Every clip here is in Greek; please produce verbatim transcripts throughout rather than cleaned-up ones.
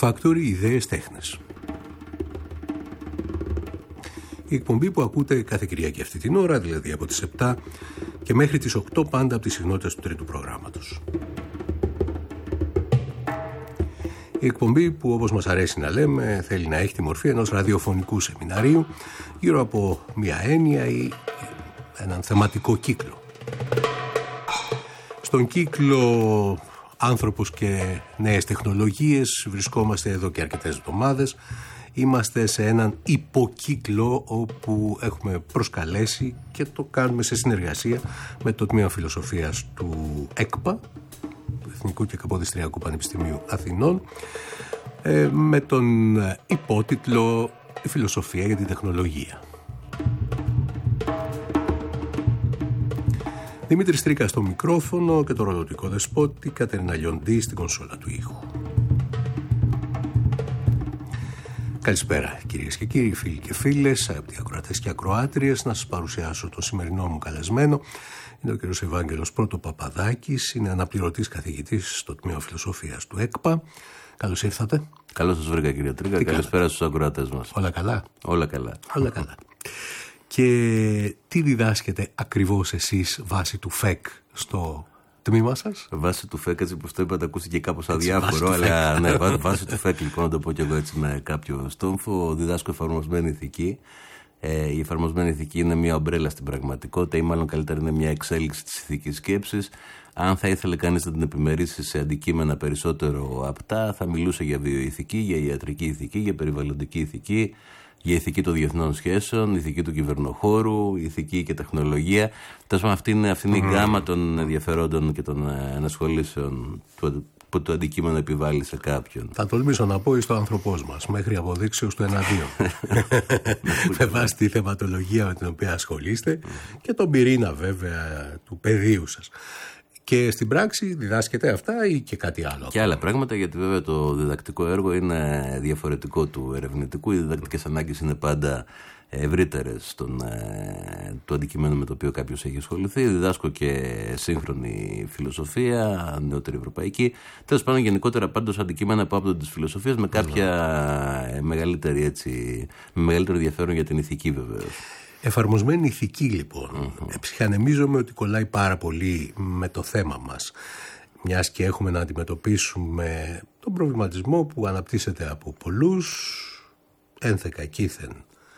Factory, ιδέες τέχνες. Η εκπομπή που ακούτε κάθε Κυριακή αυτή την ώρα, δηλαδή από τις επτά και μέχρι τις οκτώ, πάντα από τις συχνότητες του τρίτου προγράμματος. Η εκπομπή που, όπως μας αρέσει να λέμε, θέλει να έχει τη μορφή ενός ραδιοφωνικού σεμιναρίου γύρω από μια έννοια ή έναν θεματικό κύκλο. Στον κύκλο άνθρωπος και νέες τεχνολογίες βρισκόμαστε εδώ και αρκετές εβδομάδες. Είμαστε σε έναν υποκύκλο όπου έχουμε προσκαλέσει και το κάνουμε σε συνεργασία με το Τμήμα Φιλοσοφίας του ΕΚΠΑ, του Εθνικού και Καποδιστριακού Πανεπιστημίου Αθηνών, με τον υπότιτλο «Η φιλοσοφία για την τεχνολογία». Δημήτρης Τρίκας στο μικρόφωνο και το ρολοτικό δεσπότη, Κατερίνα Λιοντή στην κονσόλα του ήχου. Καλησπέρα κυρίες και κύριοι, φίλοι και φίλες, αγαπητοί ακροατές και ακροάτριες. Να σας παρουσιάσω το σημερινό μου καλεσμένο. Είναι ο κ. Ευάγγελος Πρωτοπαπαδάκης, είναι αναπληρωτής καθηγητής στο Τμήμα Φιλοσοφίας του ΕΚΠΑ. Καλώς ήρθατε. Καλώς σας βρήκα κύριε Τρίκα, τι καλησπέρα καλά. Στους ακροατές μας. Όλα καλά. Όλα καλά. Όλα καλά. Και τι διδάσκετε ακριβώς εσείς βάσει του ΦΕΚ στο τμήμα σας? Βάσει του ΦΕΚ, έτσι όπως το είπατε, ακούστηκε κάπως αδιάφορο, αλλά ναι, βάσει του ΦΕΚ, λοιπόν, να το πω και εγώ έτσι με κάποιο στόμφο, διδάσκω εφαρμοσμένη ηθική. Ε, η εφαρμοσμένη ηθική είναι μια ομπρέλα στην πραγματικότητα, ή μάλλον καλύτερα είναι μια εξέλιξη της ηθικής σκέψης. Αν θα ήθελε κανείς να την επιμερίσει σε αντικείμενα περισσότερο απτά, θα μιλούσε για βιοηθική, για ιατρική ηθική, για περιβαλλοντική ηθική, για ηθική των διεθνών σχέσεων, ηθική του κυβερνοχώρου, ηθική και τεχνολογία. Τέλος πάντων, αυτή είναι, αυτή είναι mm. η γκάμα των ενδιαφερόντων και των ενασχολήσεων που το, το αντικείμενο επιβάλλει σε κάποιον. Θα τολμήσω να πω εις το άνθρωπός μας, μέχρι αποδείξεως του εναντίον. Με βάση τη θεματολογία με την οποία ασχολείστε mm. και τον πυρήνα βέβαια του πεδίου σας. Και στην πράξη διδάσκεται αυτά ή και κάτι άλλο? Και άλλα πράγματα, γιατί βέβαια το διδακτικό έργο είναι διαφορετικό του ερευνητικού. Οι διδακτικές ανάγκες είναι πάντα ευρύτερες του αντικειμένου με το οποίο κάποιος έχει ασχοληθεί. Διδάσκω και σύγχρονη φιλοσοφία, νεότερη ευρωπαϊκή. Τέλος πάντων, γενικότερα πάντως αντικείμενα που άπτονται της φιλοσοφίας με κάποια μεγαλύτερη, έτσι, με μεγαλύτερο ενδιαφέρον για την ηθική βεβαίως. Εφαρμοσμένη ηθική λοιπόν. Mm-hmm. Ψυχανεμίζομαι ότι κολλάει πάρα πολύ με το θέμα μας, μιας και έχουμε να αντιμετωπίσουμε τον προβληματισμό που αναπτύσσεται από πολλούς ένθεκα κήθεν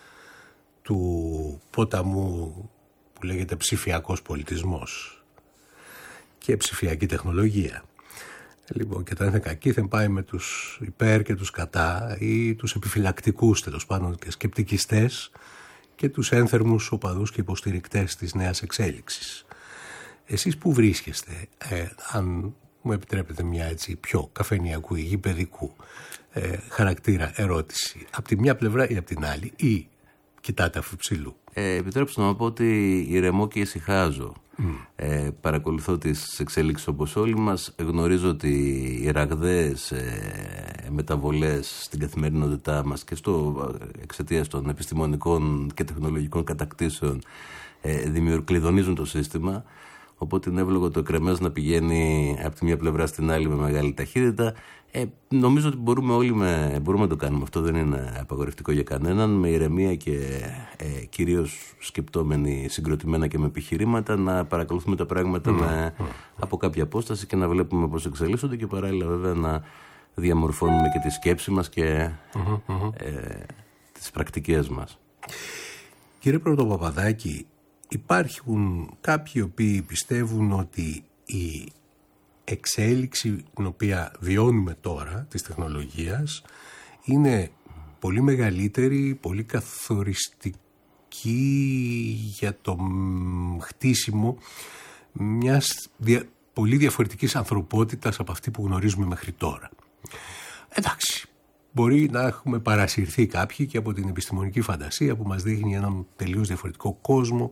του ποταμού που λέγεται ψηφιακός πολιτισμός και ψηφιακή τεχνολογία. Λοιπόν, και το ένθεκα κήθεν πάει με τους υπέρ και τους κατά ή τους επιφυλακτικούς, τέλος πάντων, και σκεπτικιστές, και τους ένθερμους οπαδούς και υποστηρικτές της νέας εξέλιξης. Εσείς που βρίσκεστε, ε, αν μου επιτρέπετε μια έτσι πιο καφενειακού ή γηπεδικού ε, χαρακτήρα ερώτηση, από τη μια πλευρά ή από την άλλη, ή κοιτάτε αφιψηλού? Ε, επιτρέψτε να πω ότι ηρεμώ και ησυχάζω. Mm. Ε, παρακολουθώ τις εξέλιξεις όπως όλοι μας. Γνωρίζω ότι οι ραγδαίες ε, μεταβολές στην καθημερινότητά μας και στο εξαιτίας των επιστημονικών και τεχνολογικών κατακτήσεων ε, κλειδονίζουν το σύστημα. Οπότε είναι εύλογο το εκρεμές να πηγαίνει από τη μία πλευρά στην άλλη με μεγάλη ταχύτητα. Ε, νομίζω ότι μπορούμε όλοι με, μπορούμε να το κάνουμε. Αυτό δεν είναι απαγορευτικό για κανέναν. Με ηρεμία και ε, κυρίως σκεπτόμενοι συγκροτημένα και με επιχειρήματα να παρακολουθούμε τα πράγματα mm. με, mm. από κάποια απόσταση και να βλέπουμε πώς εξελίσσονται και παράλληλα βέβαια να διαμορφώνουμε και τη σκέψη μας και mm-hmm. ε, τις πρακτικές μας. Κύριε Πρωτοπαπαδάκη, υπάρχουν κάποιοι οποίοι πιστεύουν ότι η εξέλιξη την οποία βιώνουμε τώρα της τεχνολογίας είναι πολύ μεγαλύτερη, πολύ καθοριστική για το χτίσιμο μιας δια, πολύ διαφορετικής ανθρωπότητας από αυτή που γνωρίζουμε μέχρι τώρα. Εντάξει, μπορεί να έχουμε παρασυρθεί κάποιοι και από την επιστημονική φαντασία που μας δείχνει έναν τελείως διαφορετικό κόσμο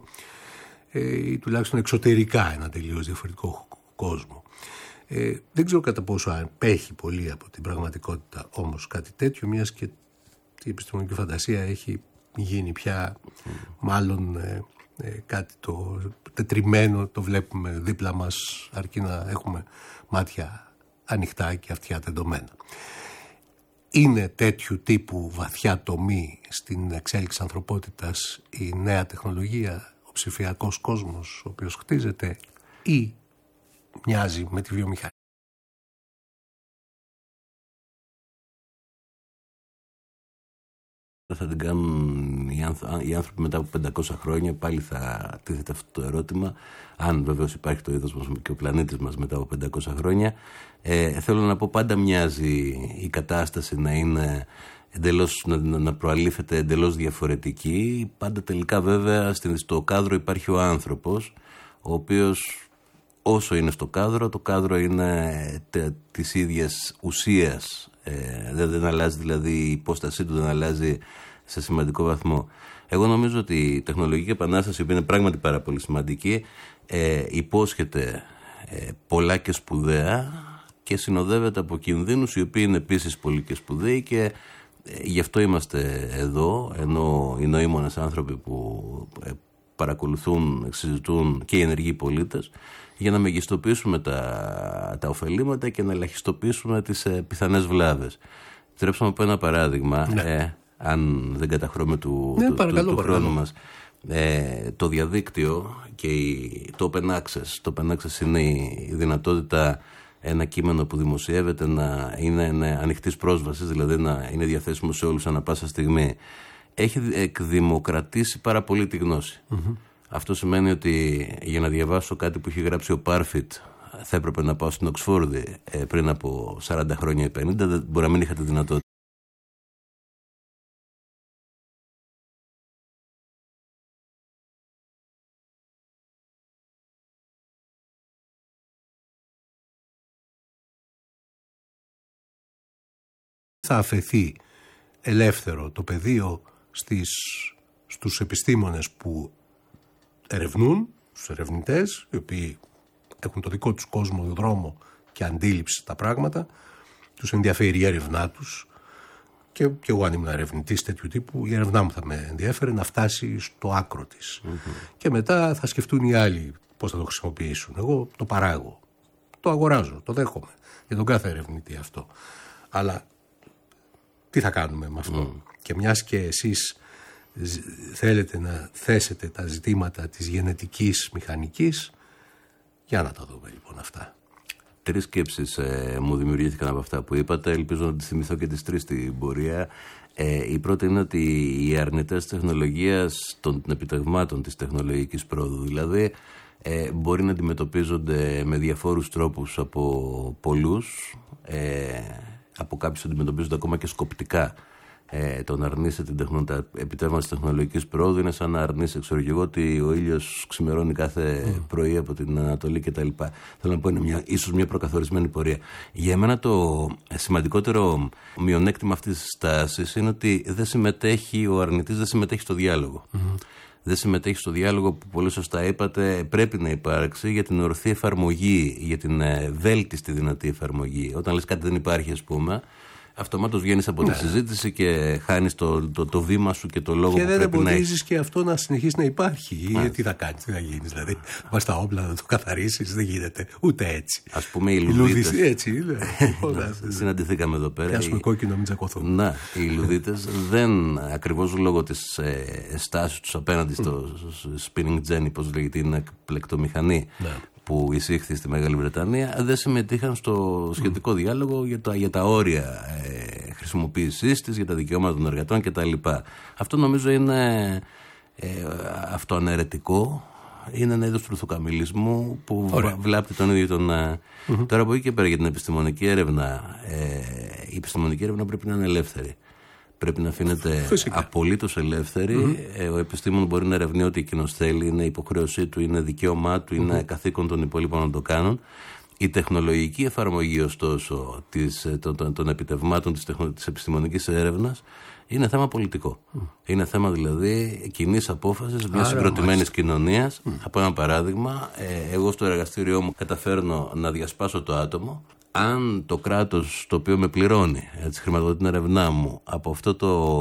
ή τουλάχιστον εξωτερικά ένα τελείως διαφορετικό κόσμο. Ε, δεν ξέρω κατά πόσο απέχει πολύ από την πραγματικότητα όμως κάτι τέτοιο, μιας και η επιστημονική φαντασία έχει γίνει πια mm. μάλλον ε, ε, κάτι το τετριμένο, το βλέπουμε δίπλα μας αρκεί να έχουμε μάτια ανοιχτά και αυτιά τεντωμένα. είναι τέτοιου τύπου βαθιά τομή στην εξέλιξη ανθρωπότητας η νέα τεχνολογία, ο ψηφιακός κόσμος ο οποίος χτίζεται, ή μοιάζει με τη βιομηχανία? Θα την κάνουν οι, άνθρω... οι άνθρωποι μετά από πεντακόσια χρόνια, πάλι θα τίθεται αυτό το ερώτημα, αν βεβαίως υπάρχει το είδος μας και ο πλανήτης μας μετά από πεντακόσια χρόνια. Ε, θέλω να πω, πάντα μοιάζει η κατάσταση να είναι εντελώς, να, να προαλήφεται εντελώς διαφορετική. Πάντα τελικά βέβαια στο κάδρο υπάρχει ο άνθρωπος, ο οποίος όσο είναι στο κάδρο, το κάδρο είναι τε, της ίδιας ουσίας. Ε, δεν, δεν αλλάζει δηλαδή η υπόστασή του, δεν αλλάζει σε σημαντικό βαθμό. Εγώ νομίζω ότι η τεχνολογική επανάσταση, που είναι πράγματι πάρα πολύ σημαντική, ε, υπόσχεται ε, πολλά και σπουδαία και συνοδεύεται από κινδύνους οι οποίοι είναι επίσης πολύ και σπουδαίοι, και ε, γι' αυτό είμαστε εδώ, ενώ οι νοήμονες άνθρωποι που ε, παρακολουθούν, συζητούν, και οι ενεργοί πολίτες, για να μεγιστοποιήσουμε τα, τα ωφελήματα και να ελαχιστοποιήσουμε τις ε, πιθανές βλάβες. Τρέψαμε από ένα παράδειγμα, ναι. ε, αν δεν καταχρώμε του, ναι, του, παρακαλώ, του, του χρόνου παρακαλώ. μας. Ε, το διαδίκτυο και η, το open access. Το open access είναι η, η δυνατότητα ένα κείμενο που δημοσιεύεται να είναι, είναι ανοιχτής πρόσβασης, δηλαδή να είναι διαθέσιμο σε όλους ανά πάσα στιγμή. Έχει εκδημοκρατήσει πάρα πολύ τη γνώση. Mm-hmm. Αυτό σημαίνει ότι για να διαβάσω κάτι που έχει γράψει ο Πάρφιτ θα έπρεπε να πάω στην Οξφόρδη ε, πριν από σαράντα χρόνια ή πενήντα, δεν μπορεί να μην είχα τη δυνατότητα. Θα αφαιθεί ελεύθερο το πεδίο στις, στους επιστήμονες που ερευνούν, στους ερευνητές, οι οποίοι έχουν το δικό τους κόσμο, δρόμο και αντίληψη στα πράγματα, τους ενδιαφέρει η έρευνά τους, και, και εγώ αν ήμουν ερευνητής τέτοιου τύπου, η έρευνά μου θα με ενδιαφέρει να φτάσει στο άκρο της. Mm-hmm. Και μετά θα σκεφτούν οι άλλοι πώς θα το χρησιμοποιήσουν. Εγώ το παράγω, το αγοράζω, το δέχομαι για τον κάθε ερευνητή αυτό. Αλλά τι θα κάνουμε με αυτό? Mm. Και μιας και εσείς θέλετε να θέσετε τα ζητήματα της γενετικής μηχανικής, για να τα δούμε λοιπόν αυτά. Τρεις σκέψεις ε, μου δημιουργήθηκαν από αυτά που είπατε. Ελπίζω να τις θυμηθώ και τις τρεις στην πορεία. Ε, η πρώτη είναι ότι οι αρνητές τεχνολογίας, των επιτευγμάτων της τεχνολογικής πρόοδου δηλαδή, ε, μπορεί να αντιμετωπίζονται με διαφόρους τρόπους από πολλούς. Ε, από κάποιους αντιμετωπίζονται ακόμα και σκοπτικά. Ε, το να αρνείσαι την τεχνο, τα επιτεύγματα της τεχνολογικής πρόοδου είναι σαν να αρνείσαι, ξέρω εγώ, ότι ο ήλιος ξημερώνει κάθε mm. πρωί από την Ανατολή κτλ. Θέλω να πω, είναι μια, ίσως μια προκαθορισμένη πορεία. Για εμένα το σημαντικότερο μειονέκτημα αυτής της στάσης είναι ότι δεν συμμετέχει, ο αρνητής δεν συμμετέχει στο διάλογο. Mm. Δεν συμμετέχει στο διάλογο που πολύ σωστά είπατε πρέπει να υπάρξει για την ορθή εφαρμογή, για την βέλτιστη δυνατή εφαρμογή. Όταν λες κάτι δεν υπάρχει, ας πούμε, αυτομάτως βγαίνεις από ναι. τη συζήτηση και χάνεις το, το, το βήμα σου και το λόγο και που πρέπει να έχεις. Και δεν εμποδίζεις και αυτό να συνεχίσει να υπάρχει. Ή τι θα κάνεις, τι θα γίνεις, δηλαδή. Πας στα όπλα να το καθαρίσεις, δεν γίνεται. Ούτε έτσι. Ας πούμε οι Λουδίτες. Έτσι είναι. Συναντηθήκαμε εδώ πέρα. Πιάσουμε κόκκινο, μην τσακωθούν. Να, οι Λουδίτες δεν, ακριβώς λόγω της ε, στάσης τους απέναντι στο spinning jenny, πώς λέγεται, είναι πλεκτομηχανή. Ναι. Που εισήχθη στη Μεγάλη Βρετανία, δεν συμμετείχαν στο σχετικό mm. διάλογο για τα, για τα όρια ε, χρησιμοποίησής της, για τα δικαιώματα των εργατών κτλ. Αυτό νομίζω είναι ε, αυτοαναιρετικό, είναι ένα είδος τρουθοκαμιλισμού που Ωραία. βλάπτει τον ίδιο τον... Mm-hmm. Τώρα από εκεί και πέρα για την επιστημονική έρευνα, ε, η επιστημονική έρευνα πρέπει να είναι ελεύθερη. Πρέπει να αφήνεται απολύτως ελεύθερη. Mm-hmm. Ο επιστήμον μπορεί να ερευνεί ό,τι εκείνος θέλει, είναι υποχρέωσή του, είναι δικαίωμά του, είναι mm-hmm. καθήκον των υπόλοιπων να το κάνουν. Η τεχνολογική εφαρμογή, ωστόσο, της, των, των, των επιτευγμάτων της, τεχνο, της επιστημονικής έρευνας είναι θέμα πολιτικό. Mm. Είναι θέμα δηλαδή κοινής απόφασης μιας συγκροτημένης κοινωνίας. Mm. Από ένα παράδειγμα, ε, εγώ στο εργαστήριό μου καταφέρνω να διασπάσω το άτομο. Αν το κράτος το οποίο με πληρώνει, έτσι, χρηματοδοτεί την ερευνά μου, από αυτό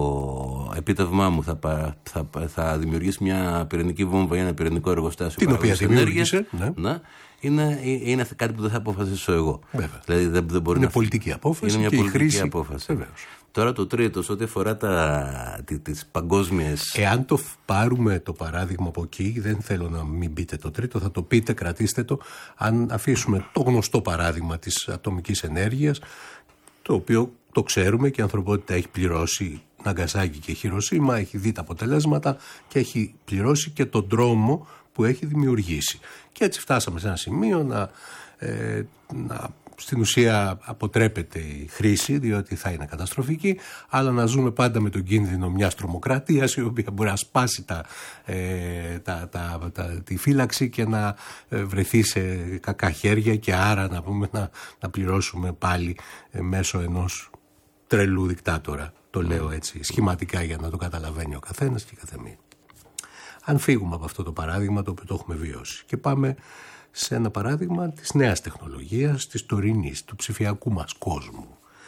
το επίτευγμά μου θα, θα, θα δημιουργήσει μια πυρηνική βόμβα ή ένα πυρηνικό εργοστάσιο, την οποία δημιούργησε, ναι. Ναι, είναι, είναι κάτι που δεν θα αποφασίσω εγώ. Βέβαια. Δηλαδή δεν, δεν μπορεί είναι να... πολιτική απόφαση. Είναι μια και πολιτική η χρήση... απόφαση. Βεβαίως. Τώρα το τρίτο, σε ό,τι αφορά τα, τις παγκόσμιες... Εάν το πάρουμε το παράδειγμα από εκεί, δεν θέλω να μην πείτε το τρίτο, θα το πείτε, κρατήστε το, αν αφήσουμε το γνωστό παράδειγμα της ατομικής ενέργειας, το οποίο το ξέρουμε και η ανθρωπότητα έχει πληρώσει Ναγκασάκη και Χιροσίμα, έχει δει τα αποτελέσματα και έχει πληρώσει και τον δρόμο που έχει δημιουργήσει. Και έτσι φτάσαμε σε ένα σημείο να, ε, να στην ουσία αποτρέπεται η χρήση, διότι θα είναι καταστροφική, αλλά να ζούμε πάντα με τον κίνδυνο μιας τρομοκρατίας, η οποία μπορεί να σπάσει τα, ε, τα, τα, τα, τη φύλαξη και να βρεθεί σε κακά χέρια και άρα να, πούμε, να, να πληρώσουμε πάλι ε, μέσω ενός τρελού δικτάτορα. Το λέω έτσι σχηματικά για να το καταλαβαίνει ο καθένας και η καθεμία. Αν φύγουμε από αυτό το παράδειγμα το οποίο το έχουμε βιώσει και πάμε σε ένα παράδειγμα της νέας τεχνολογίας, της τωρινής, του ψηφιακού μας κόσμου.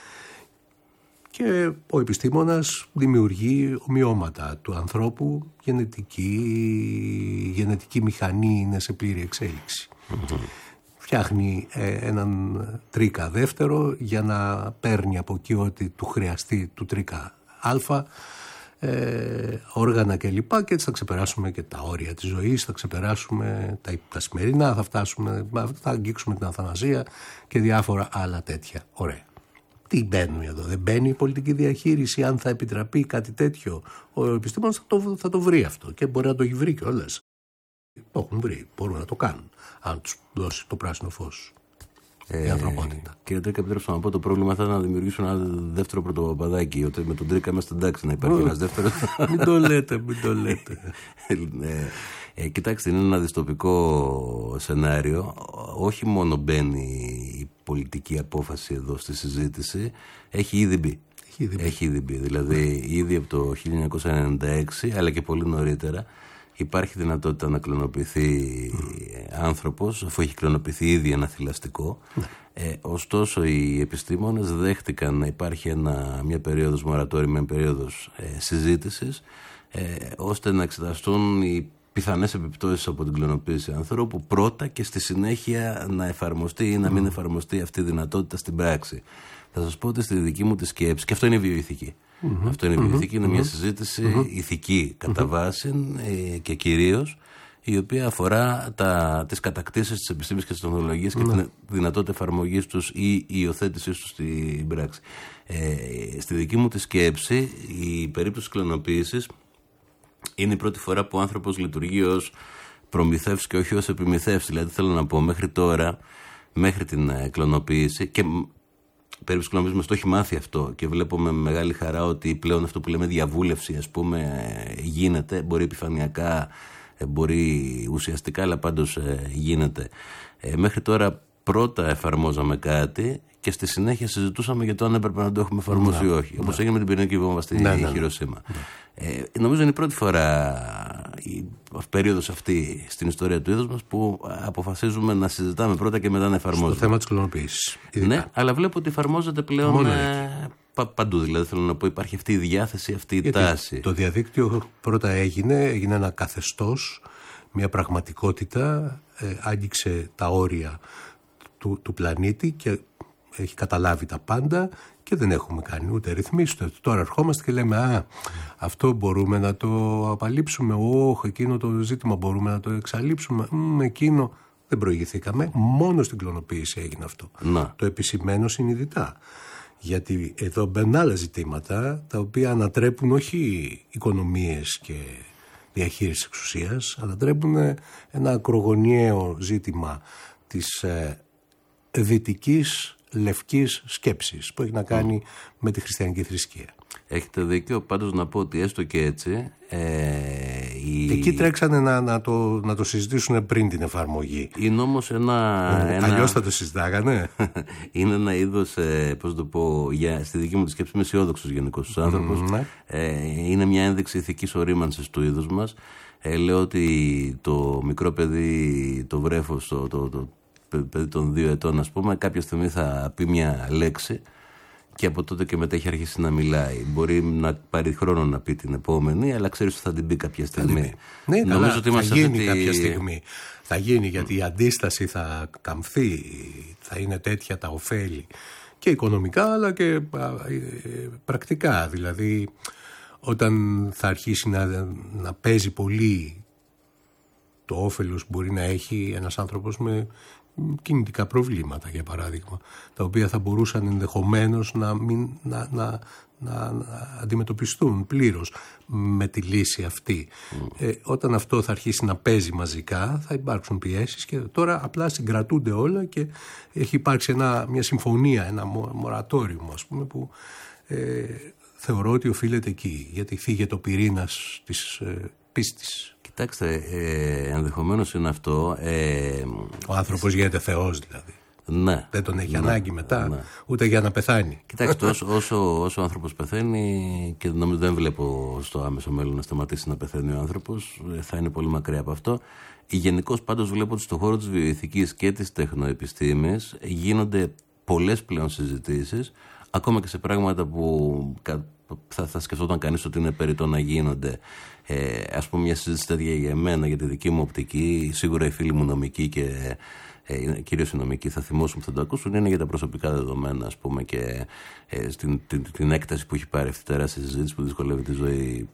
Και ο επιστήμονας δημιουργεί ομοιώματα του ανθρώπου, γενετική, γενετική μηχανή είναι σε πλήρη εξέλιξη. Mm-hmm. Φτιάχνει ε, έναν τρίκα δεύτερο για να παίρνει από εκεί ό,τι του χρειαστεί του τρίκα α, Ε, όργανα και λοιπά, και έτσι θα ξεπεράσουμε και τα όρια της ζωής, θα ξεπεράσουμε τα, τα σημερινά, θα φτάσουμε, θα αγγίξουμε την αθανασία και διάφορα άλλα τέτοια. Ωραία. Τι μπαίνουμε εδώ, δεν μπαίνει η πολιτική διαχείριση, αν θα επιτραπεί κάτι τέτοιο? Ο επιστήμονας θα το, θα το βρει αυτό και μπορεί να το έχει βρει κιόλας. Το έχουν βρει, μπορούν να το κάνουν, αν τους δώσει το πράσινο φως. Ε, η ανθρωπότητα. Κύριε Τρίκα, επιτρέψτε να πω, το πρόβλημα θα είναι να δημιουργήσουν ένα δεύτερο πρωτοπαπαδάκι. Ότι με τον Τρίκα είμαστε εντάξει να υπάρχει ένας δεύτερος. Μην το λέτε, μην το λέτε. ε, ε, κοιτάξτε, είναι ένα δυστοπικό σενάριο. Όχι μόνο μπαίνει η πολιτική απόφαση εδώ στη συζήτηση, έχει ήδη μπει. Έχει ήδη μπει. Έχει ήδη μπει. Δηλαδή, ήδη από το χίλια εννιακόσια ενενήντα έξι, αλλά και πολύ νωρίτερα, υπάρχει δυνατότητα να κλωνοποιηθεί mm. άνθρωπος, αφού έχει κλωνοποιηθεί ήδη ένα θηλαστικό. Mm. Ε, ωστόσο, οι επιστήμονες δέχτηκαν να υπάρχει ένα, μια περίοδος μορατόρι, μια περίοδος ε, συζήτησης, ε, ώστε να εξεταστούν οι πιθανές επιπτώσεις από την κλωνοποίηση ανθρώπου πρώτα και στη συνέχεια να εφαρμοστεί ή να μην εφαρμοστεί αυτή η δυνατότητα στην πράξη. Θα σας πω ότι στη δική μου τη σκέψη, και αυτό είναι η βιοειθική. Mm-hmm. Αυτό είναι η βιοειθική, είναι mm-hmm. μια συζήτηση mm-hmm. ηθική κατά βάση ε, και κυρίως, η οποία αφορά τα, τις κατακτήσεις της επιστήμης και της τεχνολογίας mm-hmm. και τη δυνατότητα εφαρμογής τους ή η υιοθέτησής τους στην πράξη. Ε, στη δική μου τη σκέψη, η περίπτωση της κλωνοποίησης είναι η πρώτη φορά που ο άνθρωπος λειτουργεί ως προμηθεύς και όχι ως επιμηθεύς. Δηλαδή, θέλω να πω, μέχρι τώρα, μέχρι την κλωνοποίηση, και περίπου κλωνοποίηση το έχει μάθει αυτό και βλέπω με μεγάλη χαρά ότι πλέον αυτό που λέμε διαβούλευση, ας πούμε, γίνεται, μπορεί επιφανειακά, μπορεί ουσιαστικά, αλλά πάντως γίνεται. Ε, μέχρι τώρα πρώτα εφαρμόζαμε κάτι και στη συνέχεια συζητούσαμε για το αν έπρεπε να το έχουμε εφαρμόσει ή όχι. Όπως έγινε με την πυρηνική βόμβα στη ναι, ναι, Χιροσίμα. Ναι. Ε, νομίζω είναι η πρώτη φορά η περίοδος αυτή στην ιστορία του είδους μας που αποφασίζουμε να συζητάμε πρώτα και μετά να εφαρμόζουμε. Στο θέμα της κλωνοποίησης. Ναι, αλλά βλέπω ότι εφαρμόζεται πλέον ε, πα, παντού. Δηλαδή θέλω να πω, υπάρχει αυτή η διάθεση, αυτή η Γιατί τάση. Το διαδίκτυο πρώτα έγινε, έγινε ένα καθεστώς, μια πραγματικότητα, ε, άγγιξε τα όρια του, του πλανήτη και έχει καταλάβει τα πάντα και δεν έχουμε κάνει ούτε ρυθμίσεις. Τώρα ερχόμαστε και λέμε α, αυτό μπορούμε να το απαλείψουμε, όχι, εκείνο το ζήτημα μπορούμε να το εξαλείψουμε, Μ, εκείνο δεν προηγηθήκαμε, μόνο στην κλωνοποίηση έγινε αυτό. Να. Το επισημαίνω συνειδητά. Γιατί εδώ μπαίνουν άλλα ζητήματα τα οποία ανατρέπουν όχι οικονομίες και διαχείριση εξουσίας, ανατρέπουν ένα ακρογωνιαίο ζήτημα της ε, δυτικής λευκής σκέψης που έχει να κάνει mm. με τη χριστιανική θρησκεία. Έχετε δίκιο, πάντως να πω ότι έστω και έτσι ε, η... εκεί τρέξανε να, να, το, να το συζητήσουν πριν την εφαρμογή. Είναι όμως ένα... Ε, ένα... αλλιώς θα το συζητάγανε. Είναι ένα είδος, ε, πώς το πω, για, στη δική μου τη σκέψη είμαι αισιόδοξος γενικώς στους άνθρωπους. Mm, ναι. ε, είναι μια ένδειξη ηθικής ορίμανσης του είδους μας. Ε, λέω ότι το μικρό παιδί, το βρέφος, το, το, το παιδί των δύο ετών, ας πούμε, κάποια στιγμή θα πει μια λέξη και από τότε και μετά έχει αρχίσει να μιλάει. Μπορεί να πάρει χρόνο να πει την επόμενη, αλλά ξέρεις ότι θα την πει κάποια στιγμή. Ναι, νομίζω καλά, ότι θα γίνει αυτή... κάποια στιγμή. Θα γίνει, γιατί η αντίσταση θα καμφθεί, θα είναι τέτοια τα ωφέλη και οικονομικά αλλά και πρακτικά. Δηλαδή όταν θα αρχίσει να, να παίζει πολύ το όφελος που μπορεί να έχει ένας άνθρωπος με κινητικά προβλήματα, για παράδειγμα, τα οποία θα μπορούσαν ενδεχομένως να, μην, να, να, να, να αντιμετωπιστούν πλήρως με τη λύση αυτή. Mm. Ε, όταν αυτό θα αρχίσει να παίζει μαζικά θα υπάρξουν πιέσεις και τώρα απλά συγκρατούνται όλα και έχει υπάρξει ένα, μια συμφωνία, ένα μορατόριο, ας πούμε, που ε, θεωρώ ότι οφείλεται εκεί, γιατί θίγεται ο πυρήνας της ε, πίστης. Κοιτάξτε, ε, ενδεχομένως είναι αυτό. Ε, ο άνθρωπος γίνεται Θεός δηλαδή. Ναι. Δεν τον έχει ναι, ανάγκη μετά, ναι. ούτε για να πεθάνει. Κοιτάξτε, όσο, όσο, όσο ο άνθρωπος πεθαίνει, και νομίζω δεν βλέπω στο άμεσο μέλλον να σταματήσει να πεθαίνει ο άνθρωπος, θα είναι πολύ μακριά από αυτό. Γενικώς πάντως βλέπω ότι στον χώρο της βιοειθικής και της τεχνοεπιστήμης γίνονται πολλές πλέον συζητήσεις, ακόμα και σε πράγματα που θα, θα σκεφτόταν κανείς ότι είναι περιττό να γίνονται. Ε, ας πούμε, μια συζήτηση τέτοια για εμένα, για τη δική μου οπτική, σίγουρα οι φίλοι μου νομικοί και ε, κυρίως οι νομικοί θα θυμώσουν που θα το ακούσουν, είναι για τα προσωπικά δεδομένα, ας πούμε, και ε, στην, την, την έκταση που έχει πάρει αυτή η τεράστια συζήτηση που δυσκολεύει τη ζωή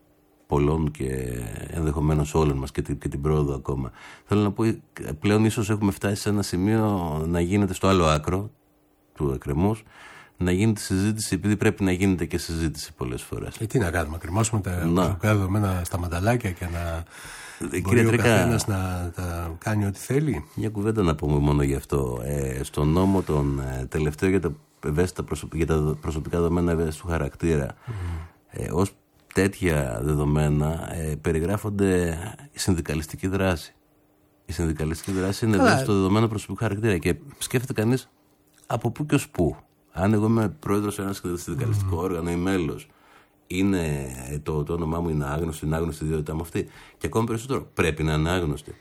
πολλών και ενδεχομένως όλων μας και την, και την πρόοδο ακόμα. Θέλω να πω, πλέον ίσως έχουμε φτάσει σε ένα σημείο να γίνεται στο άλλο άκρο του εκκρεμούς, να γίνεται συζήτηση, επειδή πρέπει να γίνεται και συζήτηση πολλές φορές. Ε, τι να κάνουμε, κρεμάσουμε τα προσωπικά δεδομένα στα μανταλάκια και να ε, μπορεί ο καθένας να τα κάνει ό,τι θέλει. Μια κουβέντα να πούμε μόνο γι' αυτό. Ε, στον νόμο τον ε, τελευταίο για τα, προσωπ, για τα προσωπικά δεδομένα ευαίσθητου χαρακτήρα, mm. ε, ως τέτοια δεδομένα ε, περιγράφονται η συνδικαλιστική δράση. Η συνδικαλιστική δράση είναι ευαίσθητο στο δεδομένο προσωπικού χαρακτήρα και σκέφτεται κανείς από πού και ως πού. Αν εγώ είμαι πρόεδρος σε ένα συνδικαλιστικό mm. όργανο ή μέλος, είναι το, το όνομά μου είναι άγνωστο, είναι άγνωστη η ιδιότητά μου αυτή. Και ακόμα περισσότερο, πρέπει να είναι άγνωστη.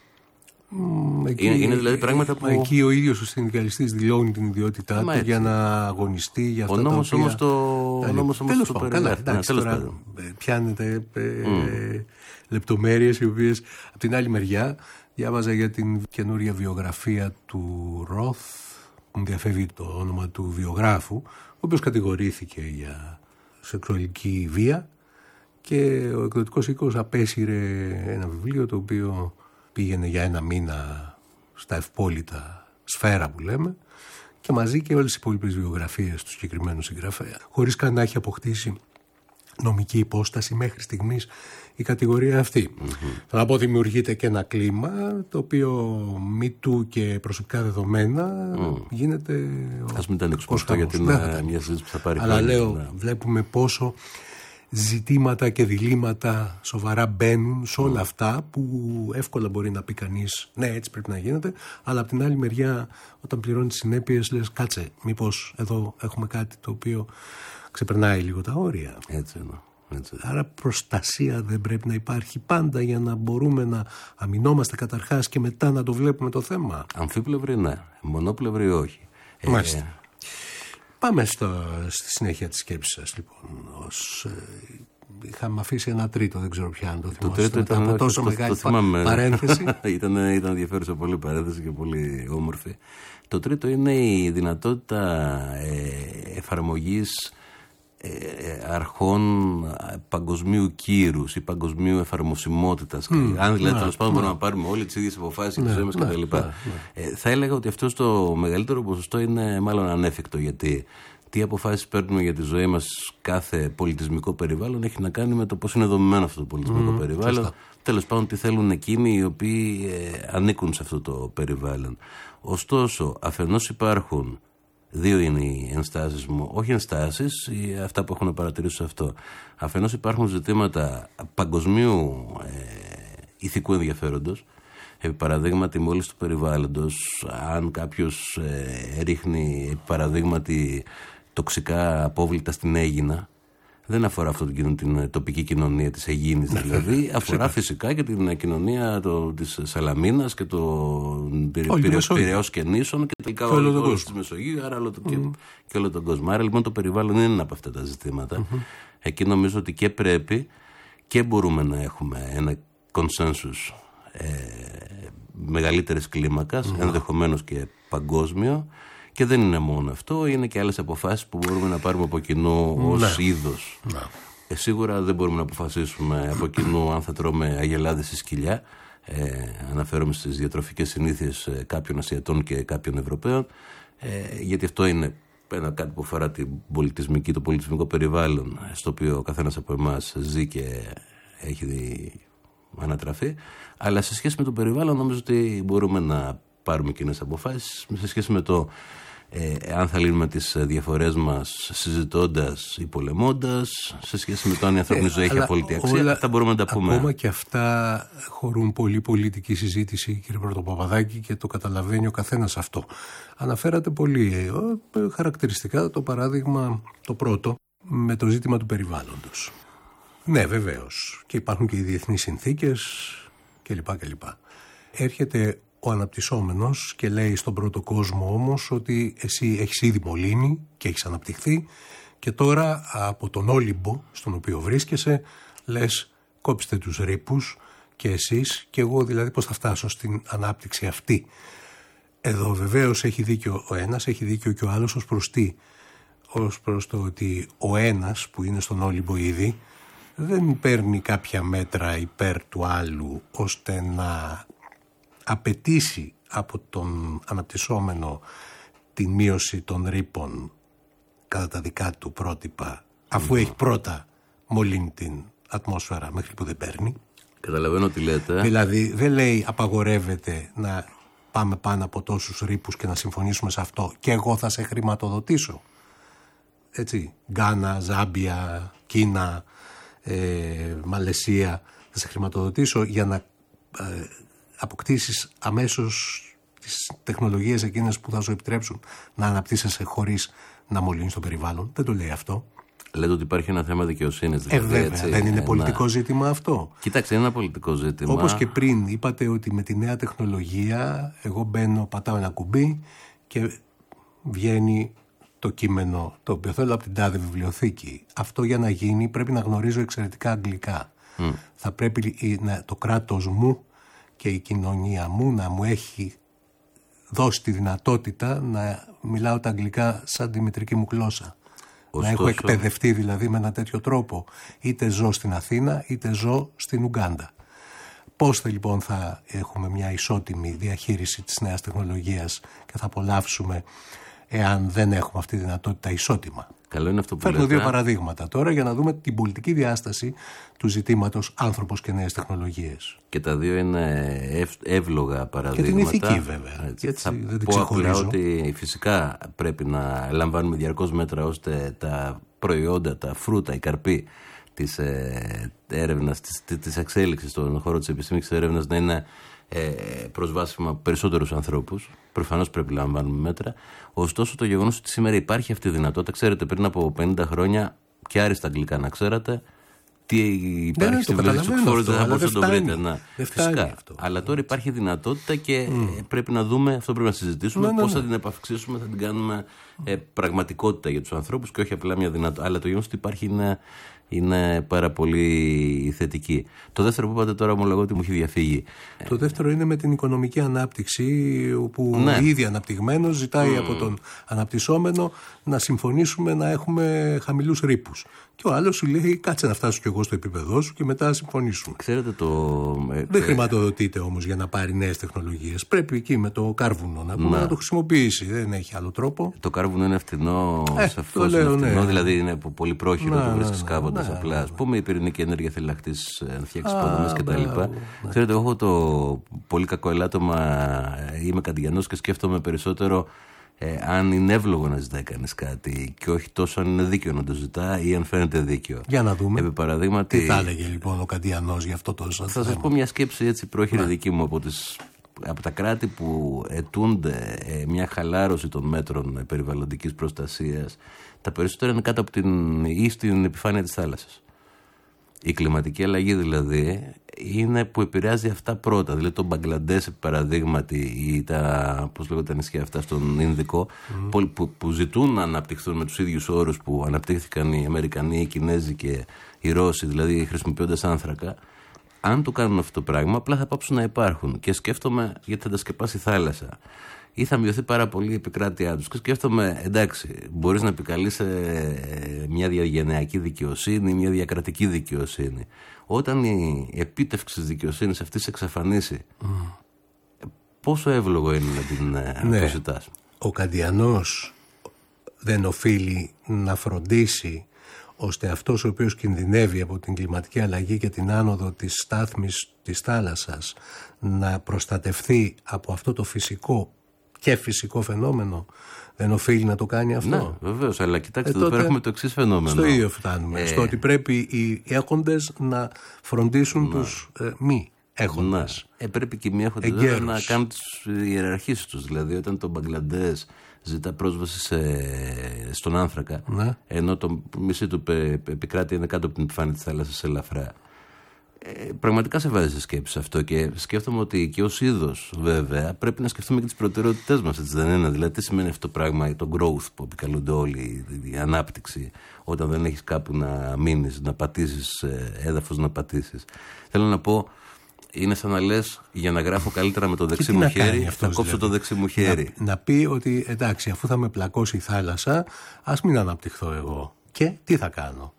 Mm, εκεί, είναι, είναι δηλαδή πράγματα που. Εκεί ο ίδιος ο συνδικαλιστής δηλώνει την ιδιότητά του για να αγωνιστεί για αυτά ο νόμος τα οποία. Όμως το, ο νόμος όμως τέλος το πάντων, καλά, εντάξει, τώρα πάντων. Πιάνετε ε, mm. λεπτομέρειες οι οποίες από την άλλη μεριά διάβαζα για την καινούρια βιογραφία του Ροθ. Μου διαφεύγει το όνομα του βιογράφου, ο οποίος κατηγορήθηκε για σεξουαλική βία και ο εκδοτικός οίκος απέσυρε ένα βιβλίο το οποίο πήγαινε για ένα μήνα στα ευπόλυτα σφαίρα που λέμε και μαζί και όλες τις υπόλοιπες βιογραφίες του συγκεκριμένου συγγραφέα, χωρίς καν να έχει αποκτήσει νομική υπόσταση μέχρι στιγμής η κατηγορία αυτή. Mm-hmm. Θα να πω, δημιουργείται και ένα κλίμα το οποίο MeToo και προσωπικά δεδομένα mm. γίνεται. Ας μην τα ανοίξουμε αυτό γιατί είναι μια συζήτηση που θα πάρει. Αλλά χρόνια, λέω, ναι. βλέπουμε πόσο ζητήματα και διλήμματα σοβαρά μπαίνουν σε όλα mm. αυτά που εύκολα μπορεί να πει κανείς ναι, έτσι πρέπει να γίνεται, αλλά από την άλλη μεριά όταν πληρώνει τις συνέπειες λες κάτσε, μήπως εδώ έχουμε κάτι το οποίο ξεπερνάει λίγο τα όρια. Έτσι είναι. Έτσι. Άρα προστασία δεν πρέπει να υπάρχει πάντα για να μπορούμε να αμυνόμαστε καταρχάς και μετά να το βλέπουμε το θέμα. Αμφίπλευρη ναι, μονόπλευρη όχι. Μάλιστα. Ε... Πάμε στο, στη συνέχεια της σκέψης σας λοιπόν. Ως, ε, είχαμε αφήσει ένα τρίτο, δεν ξέρω πια αν το θυμάστε. Το τρίτο ήταν από τόσο το, μεγάλη το, το παρένθεση. ήταν, ήταν ενδιαφέρουσα πολύ παρένθεση και πολύ όμορφη. Το τρίτο είναι η δυνατότητα ε, εφαρμογής αρχών παγκοσμίου κύρους ή παγκοσμίου εφαρμοσιμότητας. Mm, αν δηλαδή τέλος πάντων μπορούμε να πάρουμε όλες τις ίδιες αποφάσεις για τη ζωή μας κτλ. Ναι, ναι. ε, θα έλεγα ότι αυτό στο μεγαλύτερο ποσοστό είναι μάλλον ανέφικτο, γιατί τι αποφάσεις παίρνουμε για τη ζωή μας κάθε πολιτισμικό περιβάλλον έχει να κάνει με το πώς είναι δομημένο αυτό το πολιτισμικό mm, περιβάλλον. Τέλος πάντων, τι θέλουν εκείνοι οι οποίοι ε, ανήκουν σε αυτό το περιβάλλον. Ωστόσο, αφενός υπάρχουν. Δύο είναι οι ενστάσεις μου, όχι ενστάσεις, αυτά που έχουν παρατηρήσει σε αυτό. Αφενός υπάρχουν ζητήματα παγκοσμίου ε, ηθικού ενδιαφέροντος. Επί παραδείγματι, μόλις του περιβάλλοντος, αν κάποιος ε, ρίχνει επί παραδείγματι τοξικά απόβλητα στην Αίγινα, δεν αφορά αυτό την, την τοπική κοινωνία της Αιγίνης δηλαδή, αφορά φυσικά και την κοινωνία το, της Σαλαμίνας και των Πειραιώς και Νήσων και τελικά όλη τη Μεσογείου, άρα όλο το, mm. και, και όλο τον κόσμο. Άρα λοιπόν το περιβάλλον είναι ένα από αυτά τα ζητήματα. Mm-hmm. Εκεί νομίζω ότι και πρέπει και μπορούμε να έχουμε ένα consensus ε, μεγαλύτερης κλίμακας, mm. ενδεχομένως και παγκόσμιο, Και δεν είναι μόνο αυτό, είναι και άλλες αποφάσεις που μπορούμε να πάρουμε από κοινού ως ναι. είδος. Ναι. Ε, σίγουρα δεν μπορούμε να αποφασίσουμε από κοινού αν θα τρώμε αγελάδες ή σκυλιά. Ε, αναφέρομαι στις διατροφικές συνήθειες κάποιων Ασιατών και κάποιων Ευρωπαίων, ε, γιατί αυτό είναι ένα κάτι που αφορά την πολιτισμική, το πολιτισμικό περιβάλλον στο οποίο ο καθένας από εμάς ζει και έχει δει, ανατραφεί. Αλλά σε σχέση με το περιβάλλον νομίζω ότι μπορούμε να πάρουμε κοινές αποφάσεις σε σχέση με το ε, αν θα λύνουμε τις διαφορές μας συζητώντας ή πολεμώντας, σε σχέση με το αν η ανθρώπινη ζωή έχει απόλυτη αξία. Όλα, αυτά μπορούμε να τα πούμε. Ακόμα και αυτά χωρούν πολύ πολιτική συζήτηση, κύριε Πρωτοπαπαδάκη, και το καταλαβαίνει ο καθένας αυτό. Αναφέρατε πολύ ε, χαρακτηριστικά το παράδειγμα το πρώτο με το ζήτημα του περιβάλλοντος. Ναι, βεβαίως. Και υπάρχουν και οι διεθνείς συνθήκες κλπ. κλπ. Έρχεται ο αναπτυσσόμενος και λέει στον πρώτο κόσμο όμως ότι εσύ έχεις ήδη μολύνει και έχεις αναπτυχθεί και τώρα από τον Όλυμπο στον οποίο βρίσκεσαι λες κόψτε τους ρήπους και εσείς και εγώ, δηλαδή πώς θα φτάσω στην ανάπτυξη αυτή. Εδώ βεβαίως έχει δίκιο ο ένας, έχει δίκιο και ο άλλος ως προς τι. Ως προς το ότι ο ένας που είναι στον Όλυμπο ήδη δεν παίρνει κάποια μέτρα υπέρ του άλλου ώστε να απαιτήσει από τον αναπτυσσόμενο τη μείωση των ρήπων κατά τα δικά του πρότυπα, αφού mm. έχει πρώτα μολύνει την ατμόσφαιρα μέχρι που δεν παίρνει. Καταλαβαίνω τι λέτε. Δηλαδή δεν λέει απαγορεύεται να πάμε πάνω από τόσους ρήπους και να συμφωνήσουμε σε αυτό και εγώ θα σε χρηματοδοτήσω. Έτσι, Γκάνα, Ζάμπια, Κίνα, ε, Μαλαισία, θα σε χρηματοδοτήσω για να ε, αποκτήσεις αμέσως τις τεχνολογίες εκείνες που θα σου επιτρέψουν να αναπτύσσεσαι χωρίς να μολύνεις το περιβάλλον. Δεν το λέει αυτό. Λέτε ότι υπάρχει ένα θέμα δικαιοσύνης. Δηλαδή, ε, βέβαια, έτσι, δεν είναι πολιτικό ένα... ζήτημα αυτό. Κοιτάξτε, είναι ένα πολιτικό ζήτημα. Όπως και πριν είπατε ότι με τη νέα τεχνολογία εγώ μπαίνω, πατάω ένα κουμπί και βγαίνει το κείμενο το οποίο θέλω από την τάδε βιβλιοθήκη. Αυτό για να γίνει πρέπει να γνωρίζω εξαιρετικά αγγλικά. Mm. Θα πρέπει να, το κράτος μου και η κοινωνία μου να μου έχει δώσει τη δυνατότητα να μιλάω τα αγγλικά σαν τη μητρική μου γλώσσα. Ωστόσο, να έχω εκπαιδευτεί δηλαδή με ένα τέτοιο τρόπο. Είτε ζω στην Αθήνα είτε ζω στην Ουγκάντα. Πώς θα, λοιπόν θα έχουμε μια ισότιμη διαχείριση της νέας τεχνολογίας και θα απολαύσουμε εάν δεν έχουμε αυτή τη δυνατότητα ισότιμα. Καλό είναι αυτό που Φέρνω δύο παραδείγματα τώρα για να δούμε την πολιτική διάσταση του ζητήματος άνθρωπος και νέες τεχνολογίες. Και τα δύο είναι ευ, εύλογα παραδείγματα. Και την ηθική βέβαια. Έτσι, έτσι, θα δεν την πω ξεχωρίζω. απλά ότι φυσικά πρέπει να λαμβάνουμε διαρκώς μέτρα ώστε τα προϊόντα, τα φρούτα, οι καρποί της ε, έρευνας, της, της εξέλιξης στον χώρο της επιστημικής έρευνας να είναι ε, προσβάσιμα από περισσότερους ανθρώπους. Προφανώς πρέπει να λαμβάνουμε μέτρα. Ωστόσο, το γεγονός ότι σήμερα υπάρχει αυτή η δυνατότητα, ξέρετε, πριν από πενήντα χρόνια και άριστα αγγλικά να ξέρατε, τι υπάρχει ναι, στη βιβλιοθήκη του Οξφόρδου, δεν θα μπορούσατε να το βρείτε. Να. Φυσικά. Αυτό. Αλλά τώρα υπάρχει δυνατότητα και mm. πρέπει να δούμε, αυτό πρέπει να συζητήσουμε, ναι, ναι, πώς ναι. θα την επαυξήσουμε, θα την κάνουμε ε, πραγματικότητα για τους ανθρώπους και όχι απλά μια δυνατότητα. Αλλά το γεγονός ότι υπάρχει είναι, είναι πάρα πολύ θετική. Το δεύτερο που είπατε τώρα, ομολογώ ότι μου έχει διαφύγει. Το δεύτερο είναι με την οικονομική ανάπτυξη, όπου ναι. ήδη αναπτυγμένος ζητάει mm. από τον αναπτυσσόμενο να συμφωνήσουμε να έχουμε χαμηλούς ρήπους. Και ο άλλος σου λέει κάτσε να φτάσω κι εγώ στο επίπεδό σου και μετά συμφωνήσουμε. Ξέρετε το... Δεν χρηματοδοτείται όμως για να πάρει νέες τεχνολογίες. Πρέπει εκεί με το κάρβουνο να, να. να το χρησιμοποιήσει. Δεν έχει άλλο τρόπο. Το κάρβουνο είναι φτηνό. Ε, σαφώς λέω, είναι φτηνό, ναι. δηλαδή είναι πολύ πρόχειρο, να, το βρίσκεις ναι, κάβοντας ναι, απλά. ναι, Ας πούμε η πυρηνική ενέργεια θέλει να χτίσεις, να φτιάξεις υποδομές κτλ. Ναι. Ξέρετε, εγώ έχω το πολύ κακό ελάττωμα, είμαι καντιανός και σκέφτομαι περισσότερο Ε, αν είναι εύλογο να ζητάει κανείς κάτι και όχι τόσο αν είναι δίκαιο να το ζητά ή αν φαίνεται δίκαιο. Για να δούμε. Επί παραδείγματι, τι θα έλεγε λοιπόν ο Καντιανός για αυτό το ζήτημα. Θα σας πω μια σκέψη έτσι πρόχειρη δική μου από, τις, από τα κράτη που αιτούνται ε, μια χαλάρωση των μέτρων ε, περιβαλλοντικής προστασίας. Τα περισσότερα είναι κάτω από την ή στην επιφάνεια της θάλασσας. Η κλιματική αλλαγή δηλαδή είναι που επηρεάζει αυτά πρώτα. Δηλαδή το Μπαγκλαντές παραδείγματι ή τα, πώς λέγονται, τα νησιά αυτά στον Ινδικό mm. που, που ζητούν να αναπτυχθούν με τους ίδιους όρους που αναπτύχθηκαν οι Αμερικανοί, οι Κινέζοι και οι Ρώσοι, δηλαδή χρησιμοποιώντας άνθρακα. Αν το κάνουν αυτό το πράγμα, απλά θα πάψουν να υπάρχουν. Και σκέφτομαι γιατί θα τα σκεπάσει η θάλασσα. Ή θα μειωθεί πάρα πολύ η επικράτειά τους. Και σκέφτομαι, εντάξει, μπορείς να επικαλείς μια διαγενειακή δικαιοσύνη, μια διακρατική δικαιοσύνη. Όταν η επίτευξη της δικαιοσύνης αυτής εξαφανίσει, mm. πόσο εύλογο είναι να την ναι. αποζητάς. Ο Καντιανός δεν οφείλει να φροντίσει ώστε αυτός ο οποίος κινδυνεύει από την κλιματική αλλαγή και την άνοδο της στάθμης της θάλασσας να προστατευθεί από αυτό το φυσικό και φυσικό φαινόμενο, δεν οφείλει να το κάνει αυτό. Ναι, βεβαίως, αλλά κοιτάξτε, ε, εδώ πέρα έχουμε το εξής φαινόμενο. Στο ίδιο φτάνουμε. Ε... Στο ότι πρέπει οι έχοντες να φροντίσουν ναι. τους ε, μη έχοντες. Ναι. Ε, πρέπει και οι μη έχοντες να κάνουν τις ιεραρχίες τους. Δηλαδή, όταν το Μπαγκλαντές ζητά πρόσβαση σε, στον άνθρακα, ναι. ενώ το μισή του επικράτεια είναι κάτω από την επιφάνεια της θάλασσας ελαφρά. Ε, πραγματικά σε βάζει σε σκέψη αυτό και σκέφτομαι ότι και ως είδος βέβαια πρέπει να σκεφτούμε και τις προτεραιότητές μας, έτσι δεν είναι? Δηλαδή τι σημαίνει αυτό το πράγμα, το growth που επικαλούνται όλοι, η ανάπτυξη, όταν δεν έχεις κάπου να μείνεις, να πατήσεις έδαφος, να πατήσεις. Θέλω να πω, είναι σαν να λες, για να γράφω καλύτερα με το δεξί μου χέρι, θα κόψω δηλαδή το δεξί μου χέρι. Να, να πει ότι εντάξει, αφού θα με πλακώσει η θάλασσα, ας μην αναπτυχθώ εγώ. Και τι θα κάνω?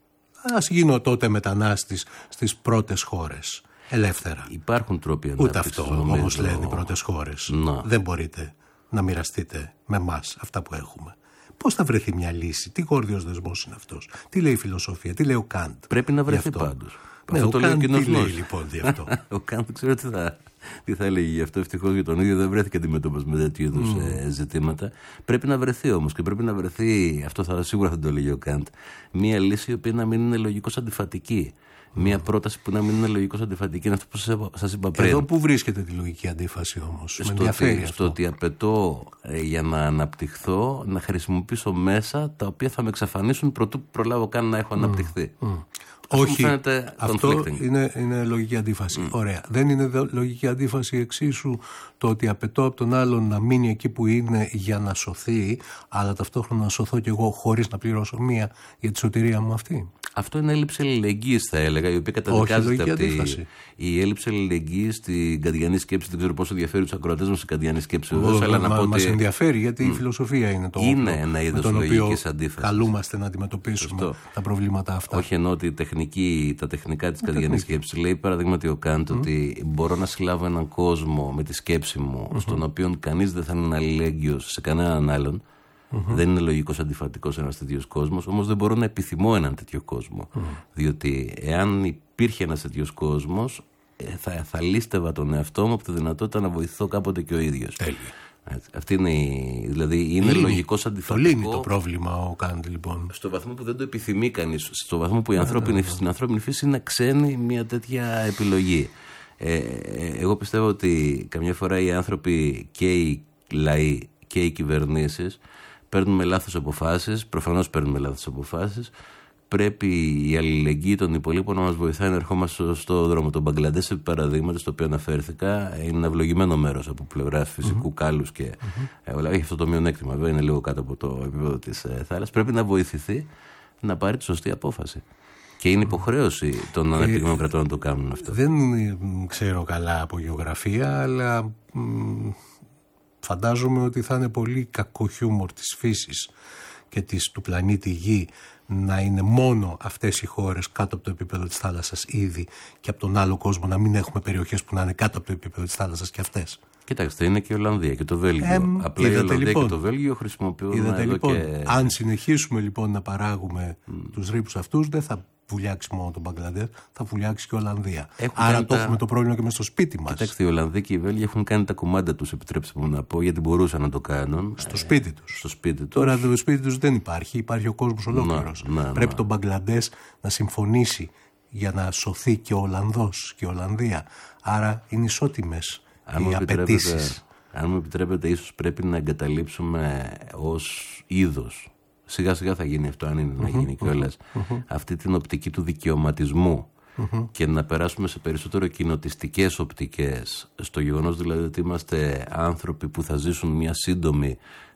Ας γίνω τότε μετανάστης στις πρώτες χώρες, ελεύθερα. Υπάρχουν τρόποι ανάπτυξης. Ούτε αυτό νομίζω... όμως λένε οι πρώτες χώρες. Να. Δεν μπορείτε να μοιραστείτε με εμάς αυτά που έχουμε. Πώς θα βρεθεί μια λύση, τι γόρδιος δεσμός είναι αυτός, τι λέει η φιλοσοφία, τι λέει ο Καντ? Πρέπει να βρεθεί πάντως. Ναι, αυτό ο Καντ τι λέει λοιπόν γι' αυτό? Ο Καντ δεν ξέρω τι θα, τι θα έλεγε γι' αυτό. Ευτυχώς για τον ίδιο δεν βρέθηκε αντιμέτωπος με τέτοιου είδους mm. ε, ζητήματα. Πρέπει να βρεθεί όμως και πρέπει να βρεθεί, αυτό θα, σίγουρα θα το έλεγε ο Καντ, μια λύση η οποία να μην είναι λογικώς αντιφατική. Μια πρόταση που να μην είναι λογικώς αντιφατική. Είναι αυτό που σας είπα πριν. Εδώ που βρίσκεται τη λογική αντίφαση όμως? Στο, με ενδιαφέρει ότι, αυτό. Στο ότι απαιτώ ε, για να αναπτυχθώ να χρησιμοποιήσω μέσα τα οποία θα με εξαφανίσουν προτού προλάβω καν να έχω mm. αναπτυχθεί. Mm. Όχι, αυτό είναι, είναι λογική αντίφαση. Mm. Ωραία. Δεν είναι λογική αντίφαση εξίσου το ότι απαιτώ από τον άλλον να μείνει εκεί που είναι για να σωθεί, αλλά ταυτόχρονα να σωθώ κι εγώ χωρίς να πληρώσω μία για τη σωτηρία μου αυτή? Αυτό είναι έλλειψη αλληλεγγύης, θα έλεγα, η οποία καταδικάζεται από τη... η έλλειψη αλληλεγγύης στην καντιανή σκέψη. Δεν ξέρω πόσο ενδιαφέρει τους ακροατές μας η καντιανή σκέψη. Μα, αλλά μα, μας ότι... ενδιαφέρει, γιατί mm. η φιλοσοφία είναι το είναι ένα είδος λογικής αντίφασης. Καλούμαστε να αντιμετωπίσουμε Σωστό. τα προβλήματα αυτά. Όχι ενώ ότι τεχνική, τα τεχνικά της καντιανής σκέψης. Λέει παραδείγματι ο Καντ mm. ότι μπορώ να συλλάβω έναν κόσμο με τη σκέψη μου, mm-hmm. στον οποίο κανείς δεν θα είναι αλληλέγγυος σε κανέναν άλλον. Mm-hmm. Δεν είναι λογικός αντιφατικός ένας τέτοιος κόσμος, όμως δεν μπορώ να επιθυμώ έναν τέτοιο κόσμο. Mm. Διότι εάν υπήρχε ένας τέτοιος κόσμος, θα, θα λύστευα τον εαυτό μου από τη δυνατότητα να βοηθηθώ κάποτε και ο ίδιος. Τέλεια. Αυτή είναι η, δηλαδή είναι λογικός αντιφατικό. Το λύνει το πρόβλημα ο Καντ λοιπόν. Στο βαθμό που δεν το επιθυμεί κανείς, στο βαθμό που η ανθρώπινη, στην ανθρώπινη φύση είναι ξένη μια τέτοια επιλογή. Ε, εγώ πιστεύω ότι καμιά φορά οι άνθρωποι και οι λαοί και οι κυβερνήσεις παίρνουμε λάθος αποφάσεις, προφανώς παίρνουμε λάθος αποφάσεις. Πρέπει η αλληλεγγύη των υπολείπων να μας βοηθάει να ερχόμαστε στο δρόμο. Το Μπαγκλαντές, επί παραδείγματος, το οποίο αναφέρθηκα, είναι ένα ευλογημένο μέρος από πλευράς φυσικού mm-hmm. κάλους και mm-hmm. έχει αυτό το μειονέκτημα. Βέβαια είναι λίγο κάτω από το επίπεδο της ε, θάλασσας. Πρέπει να βοηθηθεί να πάρει τη σωστή απόφαση. Και είναι υποχρέωση των αναπτυγμένων ε, κρατών να το κάνουν αυτό. Δεν ξέρω καλά από γεωγραφία, αλλά μ, φαντάζομαι ότι θα είναι πολύ κακό χιούμορ της φύσης και της, του πλανήτη Γη να είναι μόνο αυτές οι χώρες κάτω από το επίπεδο της θάλασσας ήδη και από τον άλλο κόσμο να μην έχουμε περιοχές που να είναι κάτω από το επίπεδο της θάλασσας και αυτές. Κοιτάξτε, είναι και η Ολλανδία και το Βέλγιο. Ε, Απλά η Ολλανδία λοιπόν, και το Βέλγιο χρησιμοποιούν εδώ λοιπόν, και... Αν συνεχίσουμε λοιπόν να παράγουμε mm. τους ρήπους αυτούς, δεν θα βουλιάξει μόνο τον Μπαγκλαντές, θα βουλιάξει και η Ολλανδία. Έχουν Άρα το τα... έχουμε το πρόβλημα και μες στο σπίτι μας. Κοιτάξτε, οι Ολλανδοί και οι Βέλγοι έχουν κάνει τα κομμάτια τους, επιτρέψτε μου να πω, γιατί μπορούσαν να το κάνουν. Στο σπίτι τους. Στο σπίτι τους. Τώρα το σπίτι τους δεν υπάρχει, υπάρχει ο κόσμος ολόκληρος. Να, να, Πρέπει να. το Μπαγκλαντές να συμφωνήσει για να σωθεί και ο Ολλανδός και η Ολλανδία. Άρα είναι ισότιμες οι απαιτήσεις. Αν μου επιτρέπετε, ίσως πρέπει να εγκαταλείψουμε ως είδος. Σιγά σιγά θα γίνει αυτό, αν είναι mm-hmm, να γίνει κιόλας, mm-hmm. αυτή την οπτική του δικαιωματισμού mm-hmm. και να περάσουμε σε περισσότερο κοινοτιστικές οπτικές, στο γεγονός δηλαδή ότι είμαστε άνθρωποι που θα ζήσουν μια σύντομη,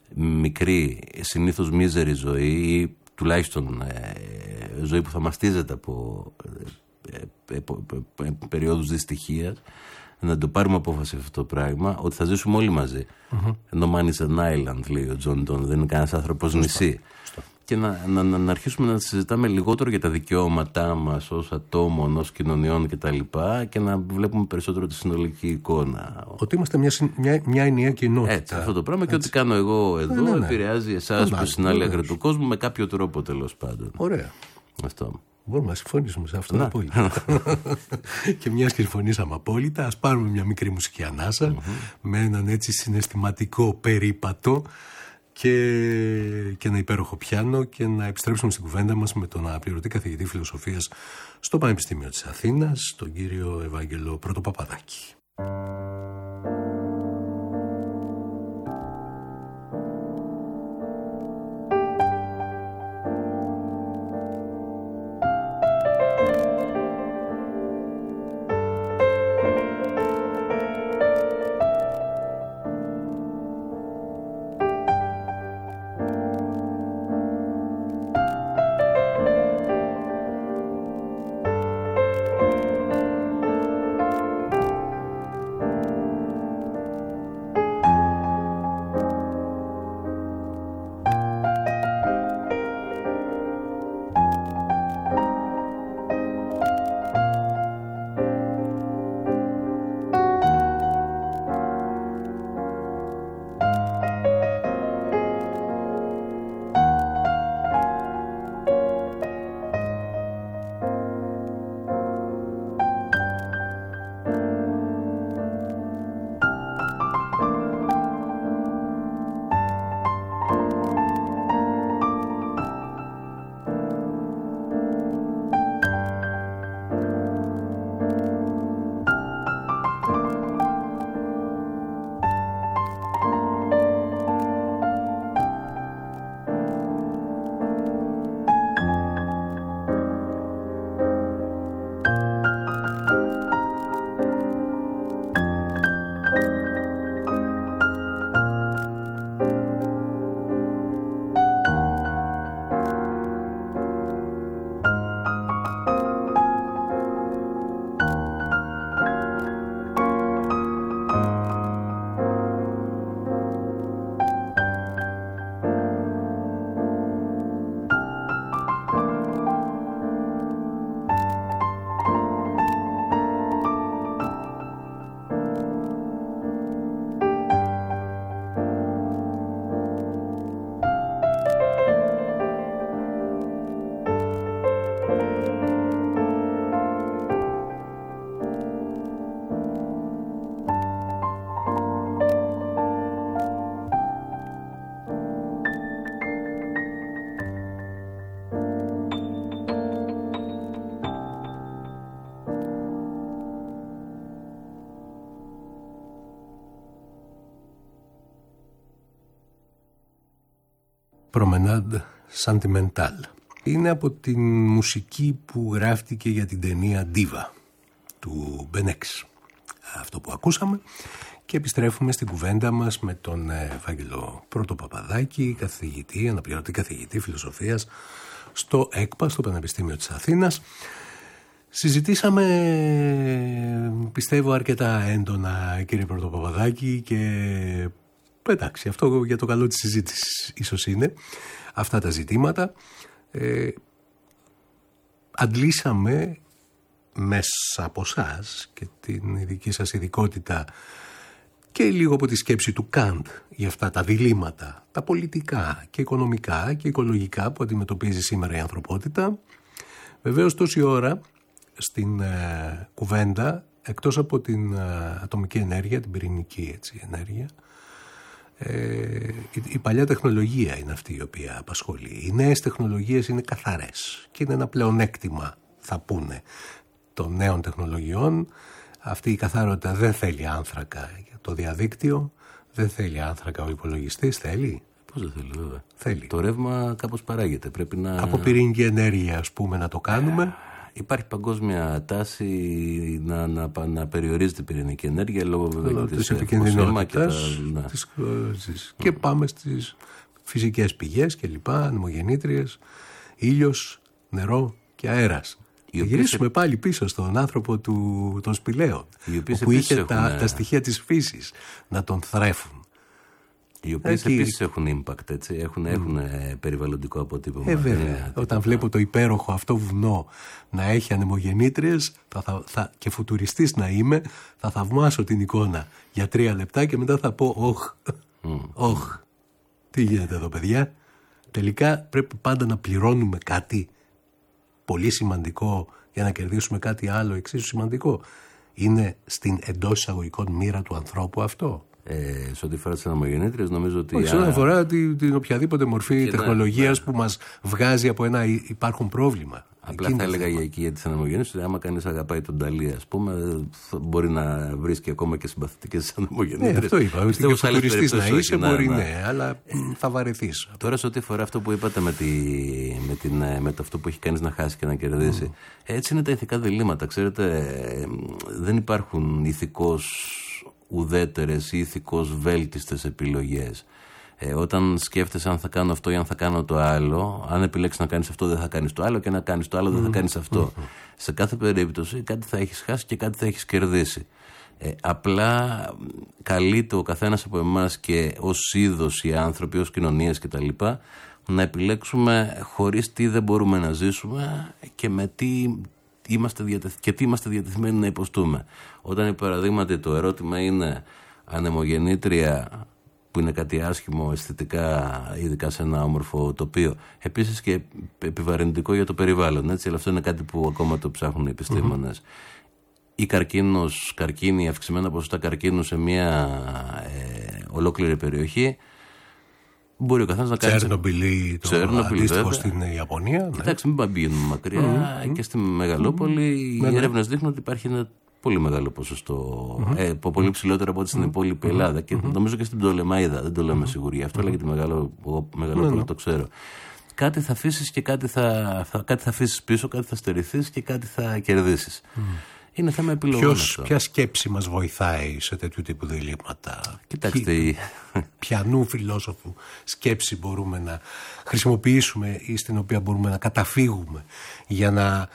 μικρή, συνήθως μίζερη ζωή ή τουλάχιστον ε, ζωή που θα μαστίζεται από ε, ε, ε, περιόδους δυστυχίας, να το πάρουμε απόφαση αυτό το πράγμα, ότι θα ζήσουμε όλοι μαζί. Mm-hmm. ενώ Man is an island, λέει ο Τζον Ντόν, δεν είναι κανένας άνθρωπος νησί. Και να, να, να αρχίσουμε να συζητάμε λιγότερο για τα δικαιώματά μας ως ατόμων, ως κοινωνιών κτλ. Και, και να βλέπουμε περισσότερο τη συνολική εικόνα. Ότι είμαστε μια, μια, μια ενιαία κοινότητα. Έτσι, αυτό το πράγμα. Έτσι. Και ό,τι κάνω εγώ εδώ ναι, ναι, ναι. επηρεάζει εσάς που στην άλλη άκρη του κόσμου με κάποιο τρόπο, τέλος πάντων. Ωραία. Αυτό. Μπορούμε να συμφωνήσουμε σε αυτό απόλυτα. Και μιας και συμφωνήσαμε απόλυτα, ας πάρουμε μια μικρή μουσική ανάσα mm-hmm. με έναν έτσι συναισθηματικό περίπατο και, και ένα υπέροχο πιάνο και να επιστρέψουμε στην κουβέντα μας με τον αναπληρωτή καθηγητή φιλοσοφίας στο Πανεπιστήμιο της Αθήνας, τον κύριο Ευάγγελο Πρωτοπαπαδάκη. Promenade Sentimentale. Είναι από την μουσική που γράφτηκε για την ταινία Diva του Μπενέξ. Αυτό που ακούσαμε, και επιστρέφουμε στην κουβέντα μας με τον Ευάγγελο Πρωτοπαπαδάκη, καθηγητή, αναπληρωτή καθηγητή φιλοσοφίας στο ΕΚΠΑ, στο Πανεπιστήμιο της Αθήνας. Συζητήσαμε, πιστεύω, αρκετά έντονα, κύριε Πρωτοπαπαδάκη, και εντάξει, αυτό για το καλό της συζήτησης ίσως είναι αυτά τα ζητήματα. Ε, αντλήσαμε μέσα από εσάς και την δική σας ειδικότητα και λίγο από τη σκέψη του Καντ για αυτά τα διλήμματα, τα πολιτικά και οικονομικά και οικολογικά που αντιμετωπίζει σήμερα η ανθρωπότητα. Βεβαίως τόση ώρα στην ε, κουβέντα, εκτός από την ε, ατομική ενέργεια, την πυρηνική έτσι, ενέργεια, ε, η, η παλιά τεχνολογία είναι αυτή η οποία απασχολεί. Οι νέες τεχνολογίες είναι καθαρές και είναι ένα πλεονέκτημα, θα πούνε, των νέων τεχνολογιών. Αυτή η καθαρότητα δεν θέλει άνθρακα για το διαδίκτυο, δεν θέλει άνθρακα ο υπολογιστής, θέλει. Πώς δεν θέλει, βέβαια. Θέλει. Το ρεύμα κάπως παράγεται. Πρέπει να... Από πυρηνική ενέργεια, ας πούμε, να το κάνουμε. Υπάρχει παγκόσμια τάση να, να, να περιορίζεται η πυρηνική ενέργεια λόγω βέβαια της επικινδυνότητας και, τα... της... mm. και πάμε στις φυσικές πηγές και λοιπά, ανεμογεννήτριες, ήλιος, νερό και αέρας. Θα γυρίσουμε πάλι πίσω στον άνθρωπο του, των σπηλαίων, που είχε έχουν... τα, τα στοιχεία της φύσης να τον θρέφουν. Οι οποίες Εκεί... επίσης έχουν impact, έτσι, έχουν, mm. έχουν περιβαλλοντικό αποτύπωμα. Ε, βέβαια. Όταν βλέπω το υπέροχο αυτό βουνό να έχει ανεμογεννήτριες θα, θα, θα, και φουτουριστής να είμαι, θα θαυμάσω την εικόνα για τρία λεπτά και μετά θα πω όχ, όχ, τι γίνεται εδώ παιδιά. Τελικά πρέπει πάντα να πληρώνουμε κάτι πολύ σημαντικό για να κερδίσουμε κάτι άλλο εξίσου σημαντικό. Είναι στην εντός εισαγωγικών μοίρα του ανθρώπου αυτό. Ε, σε ό,τι αφορά τις ανεμογεννήτριες, νομίζω ότι. Όχι, σε ό,τι αφορά την, την οποιαδήποτε μορφή τεχνολογίας ναι, που μας βγάζει από ένα υπάρχον πρόβλημα. Απλά θα έλεγα για εκεί για τις ανεμογεννήτριες, άμα κανείς αγαπάει τον Νταλή, ας πούμε, μπορεί να βρίσκει ακόμα και συμπαθητικές ανεμογεννήτριες. Ναι, αυτό είπα. Ότι και φουτουριστής να είσαι, να, μπορεί, ναι, ναι, αλλά θα βαρεθείς. Τώρα, σε ό,τι αφορά αυτό που είπατε με, τη, με, την, με το αυτό που έχει κανείς να χάσει και να κερδίσει, mm. έτσι είναι τα ηθικά διλήμματα. Ξέρετε, δεν υπάρχουν ηθικώς ουδέτερες ή ηθικώς βέλτιστες επιλογές. Ε, όταν σκέφτεσαι αν θα κάνω αυτό ή αν θα κάνω το άλλο, αν επιλέξεις να κάνεις αυτό δεν θα κάνεις το άλλο και να κάνεις το άλλο δεν θα κάνεις αυτό. Mm-hmm. Σε κάθε περίπτωση κάτι θα έχεις χάσει και κάτι θα έχεις κερδίσει. Ε, απλά καλείται ο καθένας από εμάς και ως είδος οι άνθρωποι, ως κοινωνίες κτλ. Να επιλέξουμε χωρίς τι δεν μπορούμε να ζήσουμε και με τι είμαστε διατεθ... και τι είμαστε διατεθειμένοι να υποστούμε. Όταν, παραδείγματι, το ερώτημα είναι ανεμογεννήτρια, που είναι κάτι άσχημο αισθητικά, ειδικά σε ένα όμορφο τοπίο, επίσης και επιβαρυντικό για το περιβάλλον, έτσι, αλλά αυτό είναι κάτι που ακόμα το ψάχνουν οι επιστήμονες. Mm-hmm. Ή καρκίνος, καρκίνη, αυξημένα ποσοστά καρκίνου σε μια ε, ολόκληρη περιοχή. Μπορεί ο καθένας να κάνει. Τσέρνομπιλ, το αντίστοιχο στην Ιαπωνία. Κοιτάξτε, μην πηγαίνουμε μακριά. Mm-hmm. Και στη Μεγαλόπολη mm-hmm. οι έρευνες δείχνουν ότι υπάρχει ένα πολύ μεγάλο ποσοστό. Mm-hmm. Ε, πολύ ψηλότερο από ό,τι στην υπόλοιπη Ελλάδα. Mm-hmm. Και νομίζω και στην Πτολεμαΐδα. Δεν το λέμε mm-hmm. σιγουριά. Αυτό mm-hmm. λέγεται Μεγαλό, Μεγαλόπολη, mm-hmm. το ξέρω. Κάτι θα αφήσεις και κάτι θα, θα, κάτι θα αφήσεις πίσω, κάτι θα στερηθείς και κάτι θα κερδίσεις. Mm-hmm. Είναι θέμα επιλογών. Ποιος, ποια σκέψη μας βοηθάει σε τέτοιου τύπου διλήμματα? Κοιτάξτε. Ποι, ποιανού φιλόσοφου σκέψη μπορούμε να χρησιμοποιήσουμε ή στην οποία μπορούμε να καταφύγουμε για να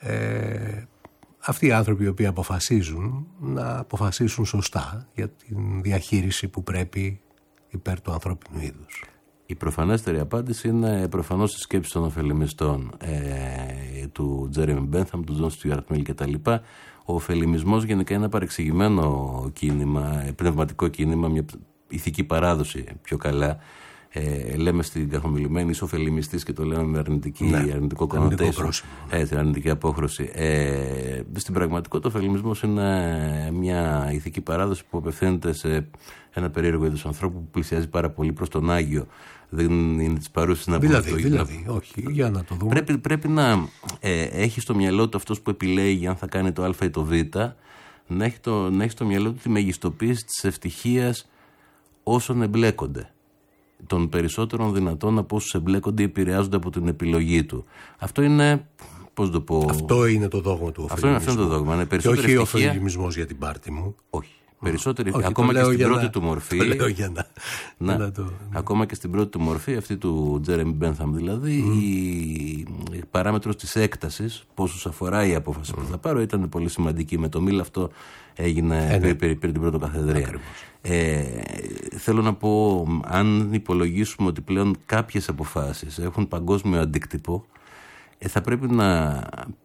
ε, αυτοί οι άνθρωποι οι οποίοι αποφασίζουν να αποφασίσουν σωστά για την διαχείριση που πρέπει υπέρ του ανθρώπινου είδους. Η προφανέστερη απάντηση είναι προφανώς η σκέψη των ωφελημιστών ε, του Τζέρεμι Μπένθαμ, του Τζον Στιουαρτ Μίλ κτλ. Ο ωφελημισμός γενικά είναι ένα παρεξηγημένο κίνημα, πνευματικό κίνημα, μια ηθική παράδοση πιο καλά. Ε, λέμε στην καθομιλημένη είσαι ωφελημιστής και το λέμε με αρνητική, ναι, αρνητικό connotation, έτσι, αρνητική απόχρωση. Ε, στην πραγματικότητα ο ωφελημισμός είναι μια ηθική παράδοση που απευθύνεται σε ένα περίεργο είδος ανθρώπου που πλησιάζει πάρα πολύ προς τον Άγιο. Δεν είναι της παρούσης να πούμε. Δηλαδή, δηλαδή, όχι, για να το δούμε. Πρέπει, πρέπει να ε, έχει στο μυαλό του αυτός που επιλέγει αν θα κάνει το Α ή το Β, να έχει, το, να έχει στο μυαλό του τη μεγιστοποίηση της ευτυχίας όσων εμπλέκονται. Των περισσότερων δυνατών από όσους εμπλέκονται ή επηρεάζονται από την επιλογή του. Αυτό είναι. Πώς το πω. Αυτό είναι το δόγμα του ωφελημισμού. Αυτό είναι, αυτό είναι το δόγμα. Είναι και όχι ο ωφελημισμός για την πάρτη μου. Όχι. Περισσότερη, όχι, ακόμα και στην πρώτη να, του μορφή. Το λέω για να, να, να το, ναι. Ακόμα και στην πρώτη του μορφή, αυτή του Τζέρεμι Μπένθαμ δηλαδή, mm. η, η παράμετρος της έκτασης, πόσους αφορά η απόφαση mm. που θα πάρω, ήταν πολύ σημαντική. Με το Μίλ αυτό έγινε ε, ναι. πήρε την πρώτη καθεδρία. Ε, θέλω να πω, αν υπολογίσουμε ότι πλέον κάποιες αποφάσεις έχουν παγκόσμιο αντίκτυπο, ε, θα πρέπει να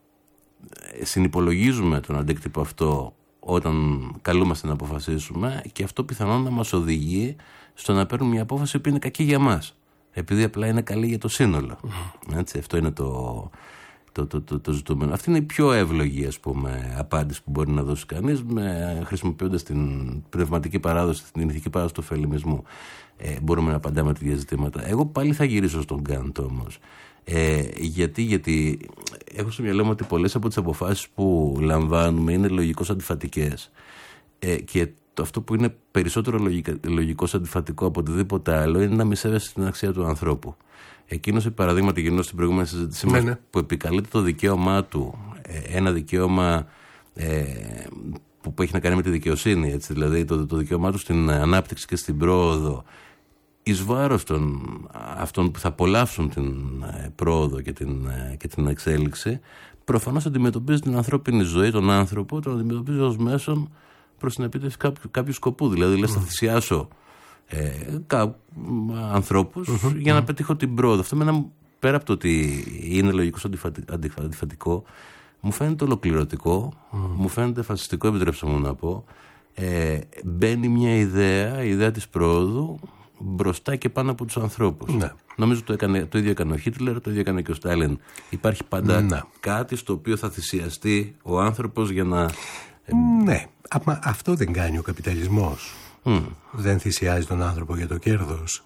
συνυπολογίζουμε τον αντίκτυπο αυτό όταν καλούμαστε να αποφασίσουμε, και αυτό πιθανόν να μας οδηγεί στο να παίρνουμε μια απόφαση που είναι κακή για μας, επειδή απλά είναι καλή για το σύνολο. Mm. Έτσι, αυτό είναι το, το, το, το, το ζητούμενο. Αυτή είναι η πιο εύλογη, ας πούμε, απάντηση που μπορεί να δώσει κανείς, με, χρησιμοποιώντας την πνευματική παράδοση, την ηθική παράδοση του ωφελημισμού. Ε, μπορούμε να απαντάμε τέτοια ζητήματα. Εγώ πάλι θα γυρίσω στον Γκάντ όμως. Ε, γιατί, γιατί έχω στο μυαλό μου ότι πολλές από τις αποφάσεις που λαμβάνουμε είναι λογικώς αντιφατικές, ε, και το αυτό που είναι περισσότερο λογικα, λογικώς αντιφατικό από οτιδήποτε άλλο είναι να μη σέβεσαι την αξία του ανθρώπου. Εκείνος, παραδείγματι, γυρνώ στην προηγούμενη συζήτησή μας, που επικαλείται το δικαίωμά του, ε, ένα δικαίωμα ε, που, που έχει να κάνει με τη δικαιοσύνη, έτσι, δηλαδή το, το δικαίωμά του στην ανάπτυξη και στην πρόοδο, εις βάρος των αυτών που θα απολαύσουν την πρόοδο και την, και την εξέλιξη, προφανώς αντιμετωπίζει την ανθρώπινη ζωή, τον άνθρωπο, τον αντιμετωπίζει ως μέσον προς την επίτευξη κάποιου, κάποιου σκοπού. Δηλαδή, λες, θα θυσιάσω ε, κα, ανθρώπους mm-hmm. για να πετύχω την πρόοδο. Αυτό, μένα, πέρα από το ότι είναι λογικό αντιφατι, αντιφα, αντιφατικό, μου φαίνεται ολοκληρωτικό, mm. μου φαίνεται φασιστικό, επιτρέψτε μου να πω. Ε, μπαίνει μια ιδέα, η ιδέα της πρόοδου, μπροστά και πάνω από τους ανθρώπους. Ναι. Νομίζω το, έκανε, το ίδιο έκανε ο Χίτλερ, το ίδιο έκανε και ο Στάλιν. Υπάρχει πάντα ναι. κάτι στο οποίο θα θυσιαστεί ο άνθρωπος για να... Ναι, αλλά αυτό δεν κάνει ο καπιταλισμός. Mm. Δεν θυσιάζει τον άνθρωπο για το κέρδος.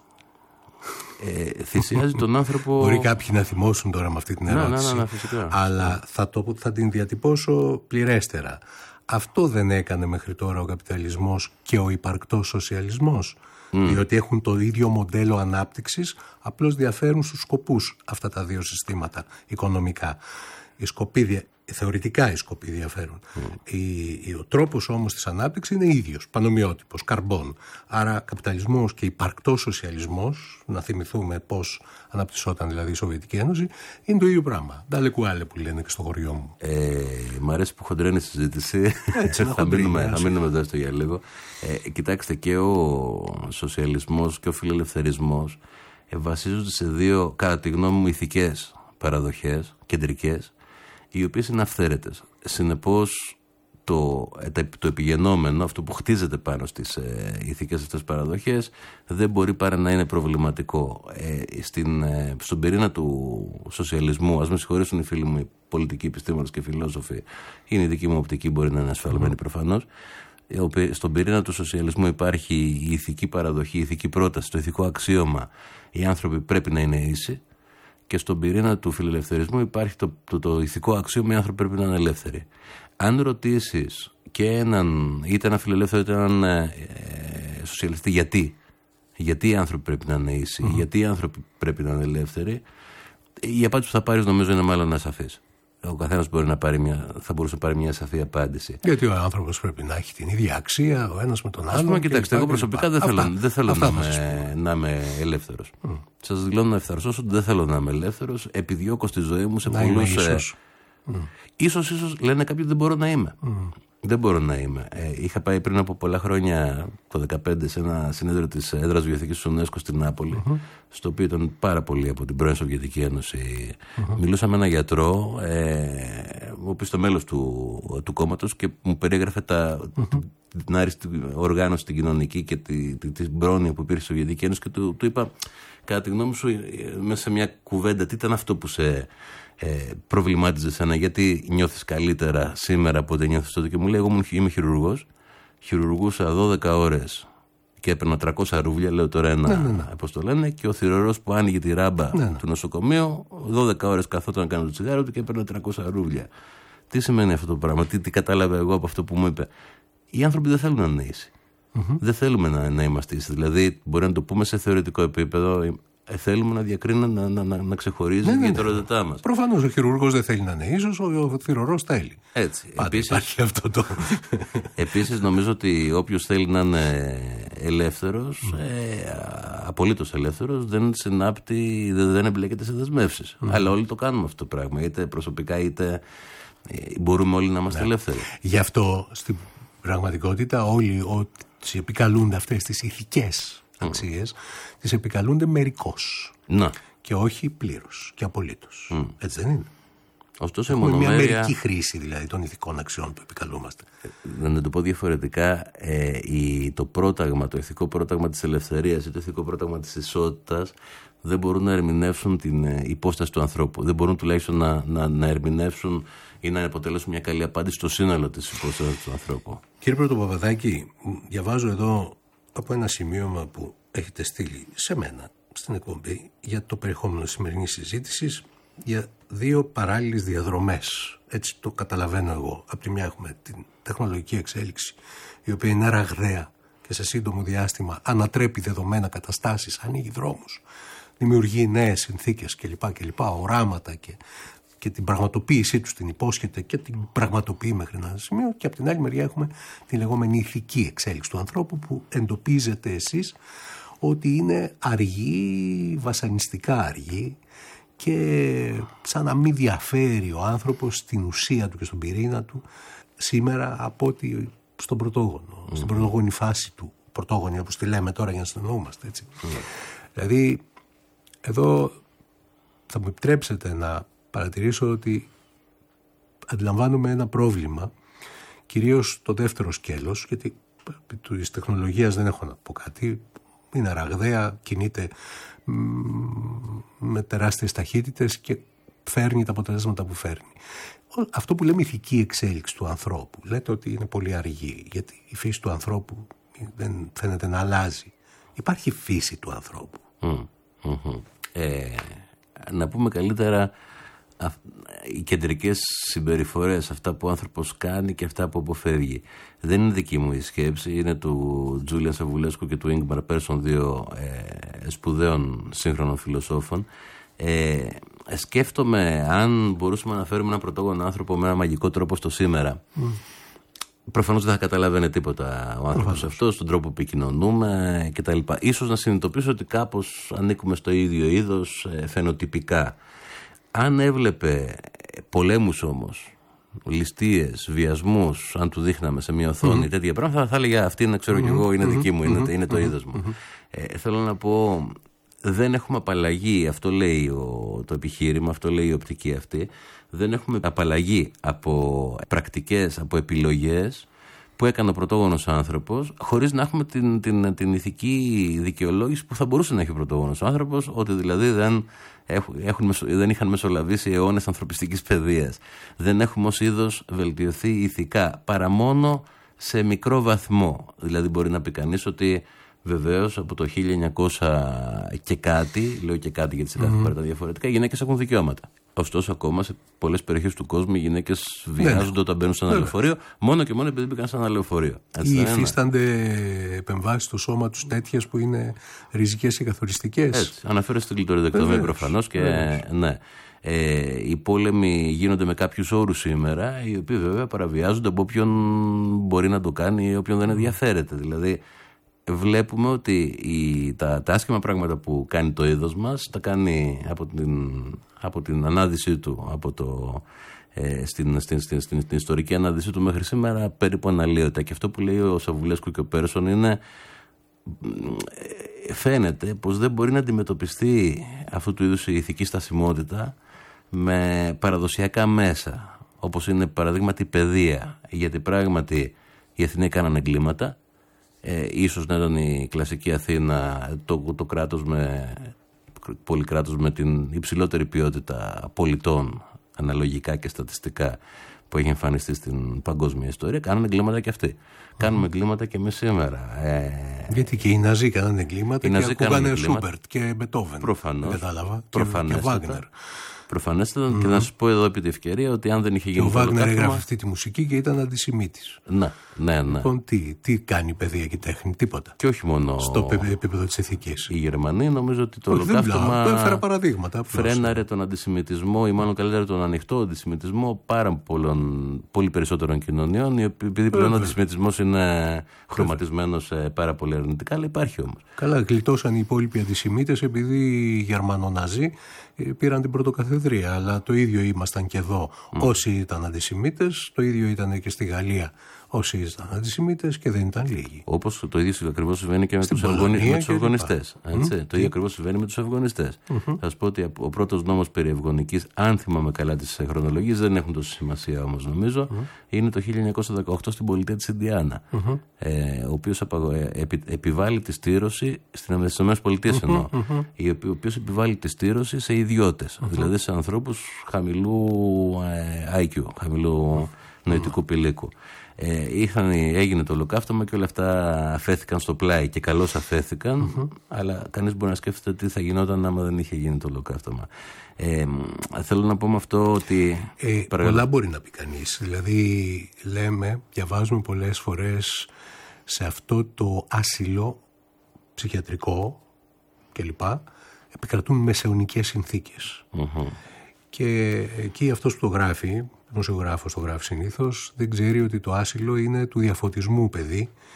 Ε, θυσιάζει τον άνθρωπο... Μπορεί κάποιοι να θυμώσουν τώρα με αυτή την ερώτηση. Ναι, ναι, ναι, φυσικά. Αλλά θα, το, θα την διατυπώσω πληρέστερα. Αυτό δεν έκανε μέχρι τώρα ο καπιταλισμός και ο υπαρκτός σοσιαλισμός. Mm. Διότι έχουν το ίδιο μοντέλο ανάπτυξης, απλώς διαφέρουν στους σκοπούς αυτά τα δύο συστήματα οικονομικά. Οι σκοποί, θεωρητικά οι σκοποί διαφέρουν. Mm. Η, ο τρόπος όμως της ανάπτυξης είναι ίδιος, πανομοιότυπος, καρμπών. Άρα καπιταλισμός και υπαρκτός σοσιαλισμός, να θυμηθούμε πώς αναπτυσσόταν δηλαδή η Σοβιετική Ένωση, είναι το ίδιο πράγμα. Ντάλε κουάλε που λένε και στο χωριό μου. Ε, μ' αρέσει που χοντρένει η συζήτηση. Έτσι, θα, μείνουμε, θα μείνουμε εδώ στο για λίγο. Ε, κοιτάξτε, και ο σοσιαλισμός και ο φιλελευθερισμός ε, βασίζονται σε δύο, κατά τη γνώμη μου, ηθικές παραδοχές, κεντρικές, οι οποίες είναι αυθαίρετες. Συνεπώς, το, το επιγενόμενο, αυτό που χτίζεται πάνω στις ε, ηθικές αυτές παραδοχές, δεν μπορεί παρά να είναι προβληματικό. Ε, στην, ε, στον πυρήνα του σοσιαλισμού, ας με συγχωρήσουν οι φίλοι μου, οι πολιτικοί επιστήμονες και φιλόσοφοι, είναι η δική μου οπτική, μπορεί να είναι ασφαλμένη mm. προφανώς. Στον πυρήνα του σοσιαλισμού υπάρχει η ηθική παραδοχή, η ηθική πρόταση, το ηθικό αξίωμα. Οι άνθρωποι πρέπει να είναι ίσοι. Και στον πυρήνα του φιλελευθερισμού υπάρχει το, το, το ηθικό αξίωμα, οι άνθρωποι πρέπει να είναι ελεύθεροι. Αν ρωτήσεις και έναν, είτε έναν φιλελεύθερο είτε έναν ε, ε, σοσιαλιστή, γιατί, γιατί οι άνθρωποι πρέπει να είναι ίσοι, mm-hmm. γιατί οι άνθρωποι πρέπει να είναι ελεύθεροι, η απάντηση που θα πάρεις νομίζω είναι μάλλον ασαφής. Ο καθένας μπορεί να πάρει μια, θα μπορούσε να πάρει μια σαφή απάντηση. Γιατί ο άνθρωπος πρέπει να έχει την ίδια αξία, ο ένας με τον άλλον. Ας πούμε, κοιτάξτε, εγώ προσωπικά δεν θέλω, δεν θέλω να, είμαι, να είμαι ελεύθερος. Mm. Σας δηλώνω ευθαρσώς ότι δεν θέλω να είμαι ελεύθερος. Επιδιώκω στη ζωή μου σε πολλούς. Ίσως. Mm. ίσως, ίσως λένε κάποιοι ότι δεν μπορώ να είμαι. Mm. Δεν μπορώ να είμαι. Ε, είχα πάει πριν από πολλά χρόνια, το δύο χιλιάδες δεκαπέντε, σε ένα συνέδριο της έδρας βιοθήκης της UNESCO στην Νάπολη, mm-hmm. στο οποίο ήταν πάρα πολλοί από την πρώην Σοβιετική Ένωση. Mm-hmm. Μιλούσα με έναν γιατρό, ε, ο οποίος ήταν μέλος του, του κόμματος και μου περιέγραφε τα, mm-hmm. την άριστη οργάνωση την κοινωνική και τη, τη, την πρόνοια που υπήρχε στη Σοβιετική Ένωση και του, του είπα, κατά τη γνώμη σου, μέσα σε μια κουβέντα, τι ήταν αυτό που σε... Ε, προβλημάτιζε σένα, γιατί νιώθεις καλύτερα σήμερα από ό,τι νιώθεις τότε? Και μου λέει, εγώ είμαι χειρουργός, χειρουργούσα δώδεκα ώρες και έπαιρνα τριακόσια ρούβλια, λέω τώρα ένα, ναι, ναι, ναι. πώς το λένε, και ο θηρορός που άνοιγε τη ράμπα ναι, ναι. του νοσοκομείου, δώδεκα ώρες καθόταν να κάνω το τσιγάρο του και έπαιρνα τριακόσια ρούβλια. Τι σημαίνει αυτό το πράγμα, τι, τι κατάλαβα εγώ από αυτό που μου είπε? Οι άνθρωποι δεν θέλουν να είναι ίσοι. Mm-hmm. Δεν θέλουμε να, να είμαστε ίσοι. Δηλαδή, μπορεί να το πούμε σε θεωρητικό επίπεδο. Ε, θέλουμε να διακρίνουμε, να, να, να ξεχωρίζει ναι, ναι, ναι. η ιδιαιτερότητά μας. Προφανώς ο χειρουργός δεν θέλει να είναι ίσος, ο θηρορός θέλει. Έτσι. Πάντα επίσης, υπάρχει αυτό το... Επίσης, νομίζω ότι όποιος θέλει να είναι ελεύθερος, mm. ε, απολύτως ελεύθερος, δεν συνάπτει, δεν, δεν εμπλέκεται σε δεσμεύσεις. Mm. Αλλά όλοι το κάνουμε αυτό το πράγμα, είτε προσωπικά είτε ε, μπορούμε όλοι να είμαστε ναι. ελεύθεροι. Γι' αυτό στην πραγματικότητα όλοι όσοι επικαλούνται αυτές τις ηθικές αξίες, mm. τις επικαλούνται μερικώς. Να. Και όχι πλήρως και απολύτως. Mm. Έτσι δεν είναι? Ωστόσο, έχουμε μια μερική χρήση δηλαδή των ηθικών αξιών που επικαλούμαστε. Ε, να το πω διαφορετικά, ε, η, το πρόταγμα, το ηθικό πρόταγμα της ελευθερίας ή το ηθικό πρόταγμα της ισότητας δεν μπορούν να ερμηνεύσουν την ε, υπόσταση του ανθρώπου. Δεν μπορούν τουλάχιστον να, να, να ερμηνεύσουν ή να αποτελέσουν μια καλή απάντηση στο σύνολο της υπόστασης του ανθρώπου. Κύριε Πρωτοπαπαδάκη, διαβάζω εδώ από ένα σημείωμα που έχετε στείλει σε μένα στην εκπομπή για το περιεχόμενο της σημερινής συζήτησης, για δύο παράλληλες διαδρομές. Έτσι το καταλαβαίνω εγώ. Από τη μια έχουμε την τεχνολογική εξέλιξη, η οποία είναι ραγδαία και σε σύντομο διάστημα ανατρέπει δεδομένα καταστάσεις, ανοίγει δρόμους, δημιουργεί νέες συνθήκες κλπ. κλπ, οράματα και, και την πραγματοποίησή τους την υπόσχεται και την πραγματοποιεί μέχρι ένα σημείο. Και από την άλλη μεριά έχουμε την λεγόμενη ηθική εξέλιξη του ανθρώπου, που εντοπίζετε εσείς ότι είναι αργή, βασανιστικά αργή και σαν να μην διαφέρει ο άνθρωπος στην ουσία του και στον πυρήνα του σήμερα από ότι στον πρωτόγονο, mm. στην πρωτόγονη φάση του. Πρωτόγονη όπως τη λέμε τώρα για να συνεννοούμαστε, έτσι. Mm. Δηλαδή εδώ θα μου επιτρέψετε να παρατηρήσω ότι αντιλαμβάνομαι ένα πρόβλημα, κυρίως το δεύτερο σκέλος, γιατί της τεχνολογίας δεν έχω να πω κάτι, είναι ραγδαία, κινείται με τεράστιες ταχύτητες και φέρνει τα αποτελέσματα που φέρνει. Αυτό που λέμε ηθική εξέλιξη του ανθρώπου, λέτε ότι είναι πολύ αργή, γιατί η φύση του ανθρώπου δεν φαίνεται να αλλάζει. Υπάρχει φύση του ανθρώπου. Mm, mm-hmm. Ε, να πούμε καλύτερα οι κεντρικές συμπεριφορές, αυτά που ο άνθρωπος κάνει και αυτά που αποφεύγει. Δεν είναι δική μου η σκέψη, είναι του Τζούλιαν Σαβουλέσκου και του Ίγκμαρ Πέρσον, δύο ε, σπουδαίων σύγχρονων φιλοσόφων. Ε, σκέφτομαι αν μπορούσαμε να φέρουμε έναν πρωτόγονο άνθρωπο με ένα μαγικό τρόπο στο σήμερα. Mm. Προφανώς δεν θα καταλάβαινε τίποτα ο άνθρωπος αυτός, τον τρόπο που επικοινωνούμε κτλ. Ίσως να συνειδητοποιήσω ότι κάπως ανήκουμε στο ίδιο είδος ε, φαινοτυπικά. Αν έβλεπε πολέμους όμως, ληστείες, βιασμούς, αν του δείχναμε σε μια οθόνη mm-hmm. τέτοια πράγματα, θα, θα έλεγε αυτή είναι, ξέρω mm-hmm. κι εγώ, είναι mm-hmm. δική μου, είναι, mm-hmm. είναι το είδος μου. Mm-hmm. Ε, θέλω να πω, δεν έχουμε απαλλαγή, αυτό λέει ο, το επιχείρημα, αυτό λέει η οπτική αυτή, δεν έχουμε απαλλαγή από πρακτικές, από επιλογές που έκανε ο πρωτόγονος άνθρωπος, χωρίς να έχουμε την, την, την ηθική δικαιολόγηση που θα μπορούσε να έχει ο πρωτόγονος άνθρωπος, ότι δηλαδή δεν, έχουν, έχουν, δεν είχαν μεσολαβήσει αιώνες ανθρωπιστικής παιδείας. Δεν έχουμε ως είδος βελτιωθεί ηθικά, παρά μόνο σε μικρό βαθμό. Δηλαδή μπορεί να πει κανείς ότι βεβαίως από το χίλια εννιακόσια και κάτι, λέω και κάτι γιατί σε κάθε mm-hmm. διαφορετικά, οι γυναίκες έχουν δικαιώματα. Ωστόσο, ακόμα σε πολλές περιοχές του κόσμου οι γυναίκες βιάζονται ναι. όταν μπαίνουν σε ένα λεωφορείο, μόνο και μόνο επειδή μπήκαν σε ένα λεωφορείο. Ή υφίστανται επεμβάσεις στο σώμα τους τέτοιες που είναι ριζικές και καθοριστικές. Έτσι. Αναφέρω στην κλειτοριδεκτομία προφανώς και ναι. Ε, οι πόλεμοι γίνονται με κάποιους όρους σήμερα, οι οποίοι βέβαια παραβιάζονται από όποιον μπορεί να το κάνει ή όποιον δεν ενδιαφέρεται. Δηλαδή, βλέπουμε ότι η, τα, τα άσχημα πράγματα που κάνει το είδος μας τα κάνει από την, από την ανάδυσή του, από το, ε, στην, στην, στην, στην, στην ιστορική ανάδυσή του μέχρι σήμερα περίπου αναλύωτα. Και αυτό που λέει ο Σαβουλέσκου και ο Πέρσον είναι, ε, φαίνεται πως δεν μπορεί να αντιμετωπιστεί αυτού του είδους η ηθική στασιμότητα με παραδοσιακά μέσα, όπως είναι παραδείγματι η παιδεία, γιατί πράγματι οι Αθηναίοι κάνανε εγκλήματα. Ε, ίσως να ήταν η κλασική Αθήνα το, το κράτος με, πολυκράτος με την υψηλότερη ποιότητα πολιτών αναλογικά και στατιστικά που έχει εμφανιστεί στην παγκόσμια ιστορία. Κάνουν εγκλήματα και αυτοί. Mm. Κάνουμε εγκλήματα και εμείς σήμερα. Ε, Γιατί και οι Ναζί κάνανε εγκλήματα και ακούγανε Σούμπερτ και Μπετόβεν. Προφανώς. Κατάλαβα. Προφανέστατα. Και Βάγνερ. Προφανέστατα mm. και να σας πω εδώ επί τη ευκαιρία ότι αν δεν είχε γίνει. Και ο Βάγνερ έγραφε αυτή τη μουσική και ήταν αντισημίτης. Ναι, ναι, ναι. Λοιπόν, τι, τι κάνει η παιδεία και η τέχνη, τίποτα. Και όχι μόνο. Στο επίπεδο της ηθικής. Οι Γερμανοί νομίζω ότι το ολοκαύτωμα. Έφερα παραδείγματα. Φρέναρε τον αντισημιτισμό ή μάλλον καλύτερα τον ανοιχτό αντισημιτισμό πάρα πολλών, πολύ περισσότερων κοινωνιών, επειδή πλέον ο αντισημιτισμός είναι χρωματισμένος πάρα πολύ αρνητικά, αλλά υπάρχει όμως. Καλά, γλιτώσαν οι υπόλοιποι αντισημίτες επειδή οι Γερμανοναζί πήραν την πρωτοκαθεδρία, αλλά το ίδιο ήμασταν και εδώ mm. όσοι ήταν αντισημίτες, το ίδιο ήταν και στη Γαλλία όσοι ήταν αντισημίτες και δεν ήταν λίγοι. Όπως το ίδιο ακριβώς συμβαίνει και με τους αυγονιστές. Mm. Το ίδιο mm. ακριβώς συμβαίνει με τους αυγονιστές. Mm-hmm. Θα σας πω ότι ο πρώτος νόμος περί αυγονικής, αν θυμάμαι καλά τις χρονολογίες, δεν έχουν τόση σημασία όμως νομίζω, mm. είναι το χίλια εννιακόσια δεκαοκτώ στην πολιτεία της Ιντιάνα, mm-hmm. ε, ο οποίος επι, επιβάλλει τη στήρωση στις ΗΠΑ εννοώ, mm-hmm. ο οποίος επιβάλλει τη στήρωση σε ιδιώτες, mm-hmm. δηλαδή σε ανθρώπους χαμηλού ε, άι κιου, χαμηλού mm-hmm. νοητικού πηλίκου. Ε, είχαν, έγινε το ολοκαύτωμα και όλα αυτά αφέθηκαν στο πλάι και καλώς αφέθηκαν, mm-hmm. αλλά κανείς μπορεί να σκέφτεται τι θα γινόταν άμα δεν είχε γίνει το ολοκαύτωμα. Ε, θέλω να πω με αυτό ότι ε, πολλά μπορεί να πει κανείς, δηλαδή λέμε, διαβάζουμε πολλές φορές σε αυτό το άσυλο ψυχιατρικό κλπ επικρατούν μεσαιωνικές συνθήκες mm-hmm. και εκεί αυτός που το γράφει, δημοσιογράφος το γράφει συνήθως, δεν ξέρει ότι το άσυλο είναι του διαφωτισμού παιδί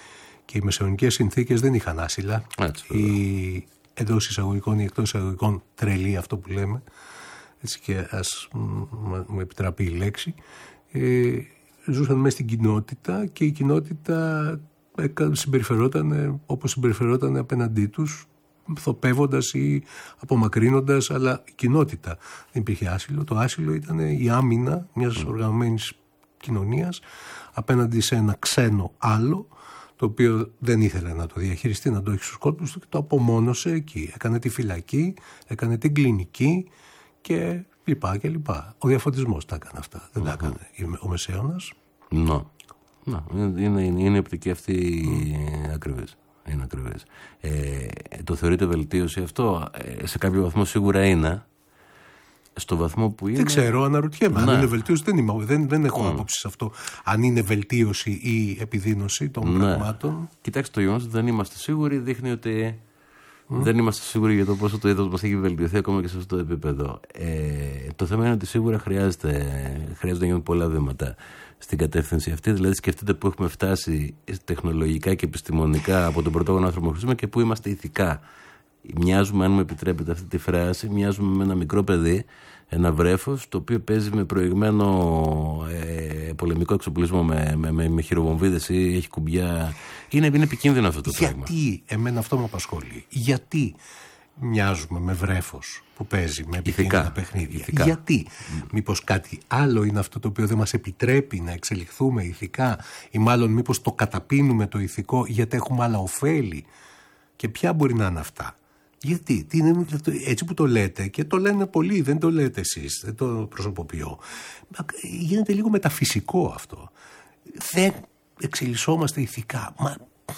και οι μεσαιωνικές συνθήκες δεν είχαν άσυλα. Έτσι, οι εντός εισαγωγικών ή εκτός εισαγωγικών τρελοί, αυτό που λέμε, έτσι, και ας μου επιτραπεί η λέξη, ε, ζούσαν μέσα στην κοινότητα και η κοινότητα συμπεριφερόταν όπως συμπεριφερόταν απέναντί τους, θοπεύοντας ή απομακρύνοντας, αλλά η κοινότητα. Δεν υπήρχε άσυλο. Το άσυλο ήταν η άμυνα μιας mm. οργανωμένης κοινωνίας απέναντι σε ένα ξένο άλλο, το οποίο δεν ήθελε να το διαχειριστεί, να το έχει στους κόλπους του, και το απομόνωσε εκεί. Έκανε τη φυλακή, έκανε την κλινική και λοιπά και λοιπά. Ο διαφωτισμός τα έκανε αυτά. Δεν mm-hmm. τα έκανε ο Μεσαίωνας. No. No. Είναι, είναι, είναι η οπτική αυτή mm. ακριβής. Είναι ακριβές. Ε, το θεωρείτε βελτίωση αυτό? Ε, σε κάποιο βαθμό σίγουρα είναι. Στο βαθμό που είναι. Δεν ξέρω, αναρωτιέμαι. Ναι. Αν είναι βελτίωση, δεν, είμαι, δεν, δεν έχω mm. άποψη σε αυτό. Αν είναι βελτίωση ή επιδείνωση των ναι. πραγμάτων. Κοιτάξτε, το γεγονός ότι δεν είμαστε σίγουροι δείχνει ότι mm. δεν είμαστε σίγουροι για το πόσο το είδος μας έχει βελτιωθεί ακόμα και σε αυτό το επίπεδο. Ε, το θέμα είναι ότι σίγουρα χρειάζεται, χρειάζεται να γίνουν πολλά βήματα στην κατεύθυνση αυτή. Δηλαδή, σκεφτείτε που έχουμε φτάσει τεχνολογικά και επιστημονικά από τον πρωτόγονο άνθρωπο που ζούμε και που είμαστε ηθικά. Μοιάζουμε, αν μου επιτρέπετε αυτή τη φράση, μοιάζουμε με ένα μικρό παιδί, ένα βρέφος, το οποίο παίζει με προηγμένο ε, πολεμικό εξοπλισμό, με, με, με, με χειροβομβίδες ή έχει κουμπιά. Είναι, είναι επικίνδυνο αυτό το Γιατί, πράγμα. Γιατί, εμένα αυτό μου απασχολεί, γιατί μοιάζουμε με βρέφος που παίζει με επικίνδυνα παιχνίδια? Ηθικά. Γιατί? Mm. Μήπως κάτι άλλο είναι αυτό το οποίο δεν μας επιτρέπει να εξελιχθούμε ηθικά, ή μάλλον μήπως το καταπίνουμε το ηθικό γιατί έχουμε άλλα ωφέλη? Και ποια μπορεί να είναι αυτά? Γιατί, τι είναι, έτσι που το λέτε, και το λένε πολλοί, δεν το λέτε εσείς, δεν το προσωποποιώ, γίνεται λίγο μεταφυσικό αυτό. Δεν εξελισσόμαστε ηθικά. Μα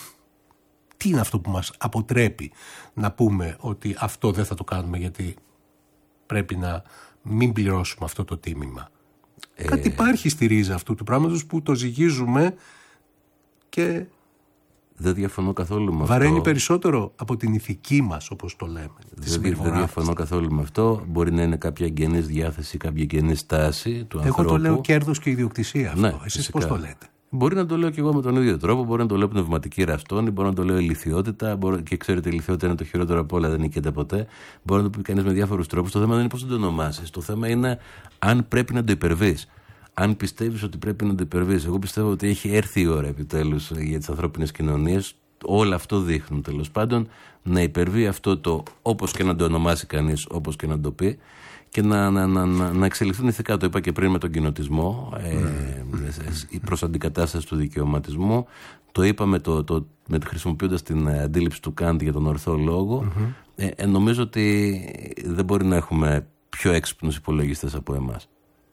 τι είναι αυτό που μας αποτρέπει να πούμε ότι αυτό δεν θα το κάνουμε γιατί πρέπει να μην πληρώσουμε αυτό το τίμημα? Ε... Κάτι υπάρχει στη ρίζα αυτού του πράγματος που το ζυγίζουμε και δεν διαφωνώ καθόλου με αυτό. Βαραίνει περισσότερο από την ηθική μας, όπως το λέμε. Δεν, δεν διαφωνώ καθόλου με αυτό. Μπορεί να είναι κάποια εγγενής διάθεση, κάποια εγγενής στάση του ανθρώπου. Εγώ το λέω κέρδος και ιδιοκτησία αυτό. Ναι, εσείς πώς το λέτε? Μπορεί να το λέω και εγώ με τον ίδιο τρόπο. Μπορεί να το λέω πνευματική ραστόνη, μπορεί να το λέω ηλιθιότητα. Μπορεί... Και ξέρετε, η ηλιθιότητα είναι το χειρότερο από όλα, δεν νικείται ποτέ. Μπορεί να το πει κανείς με διάφορους τρόπους. Το θέμα δεν είναι πώς να το ονομάσεις. Το θέμα είναι αν πρέπει να το υπερβείς. Αν πιστεύεις ότι πρέπει να το υπερβείς. Εγώ πιστεύω ότι έχει έρθει η ώρα επιτέλους για τις ανθρώπινες κοινωνίες. Όλα αυτό δείχνουν τέλος πάντων να υπερβεί αυτό το, όπως και να το ονομάσει κανείς, όπως και να το πει, και να, να, να, να, να εξελιχθούν ηθικά. Το είπα και πριν με τον κοινοτισμό, mm. ε, προς αντικατάσταση του δικαιωματισμού. Το είπαμε το, το, με, χρησιμοποιώντας την αντίληψη του Καντ για τον ορθό λόγο. Mm-hmm. Ε, ε, νομίζω ότι δεν μπορεί να έχουμε πιο έξυπνους υπολογιστές από εμάς.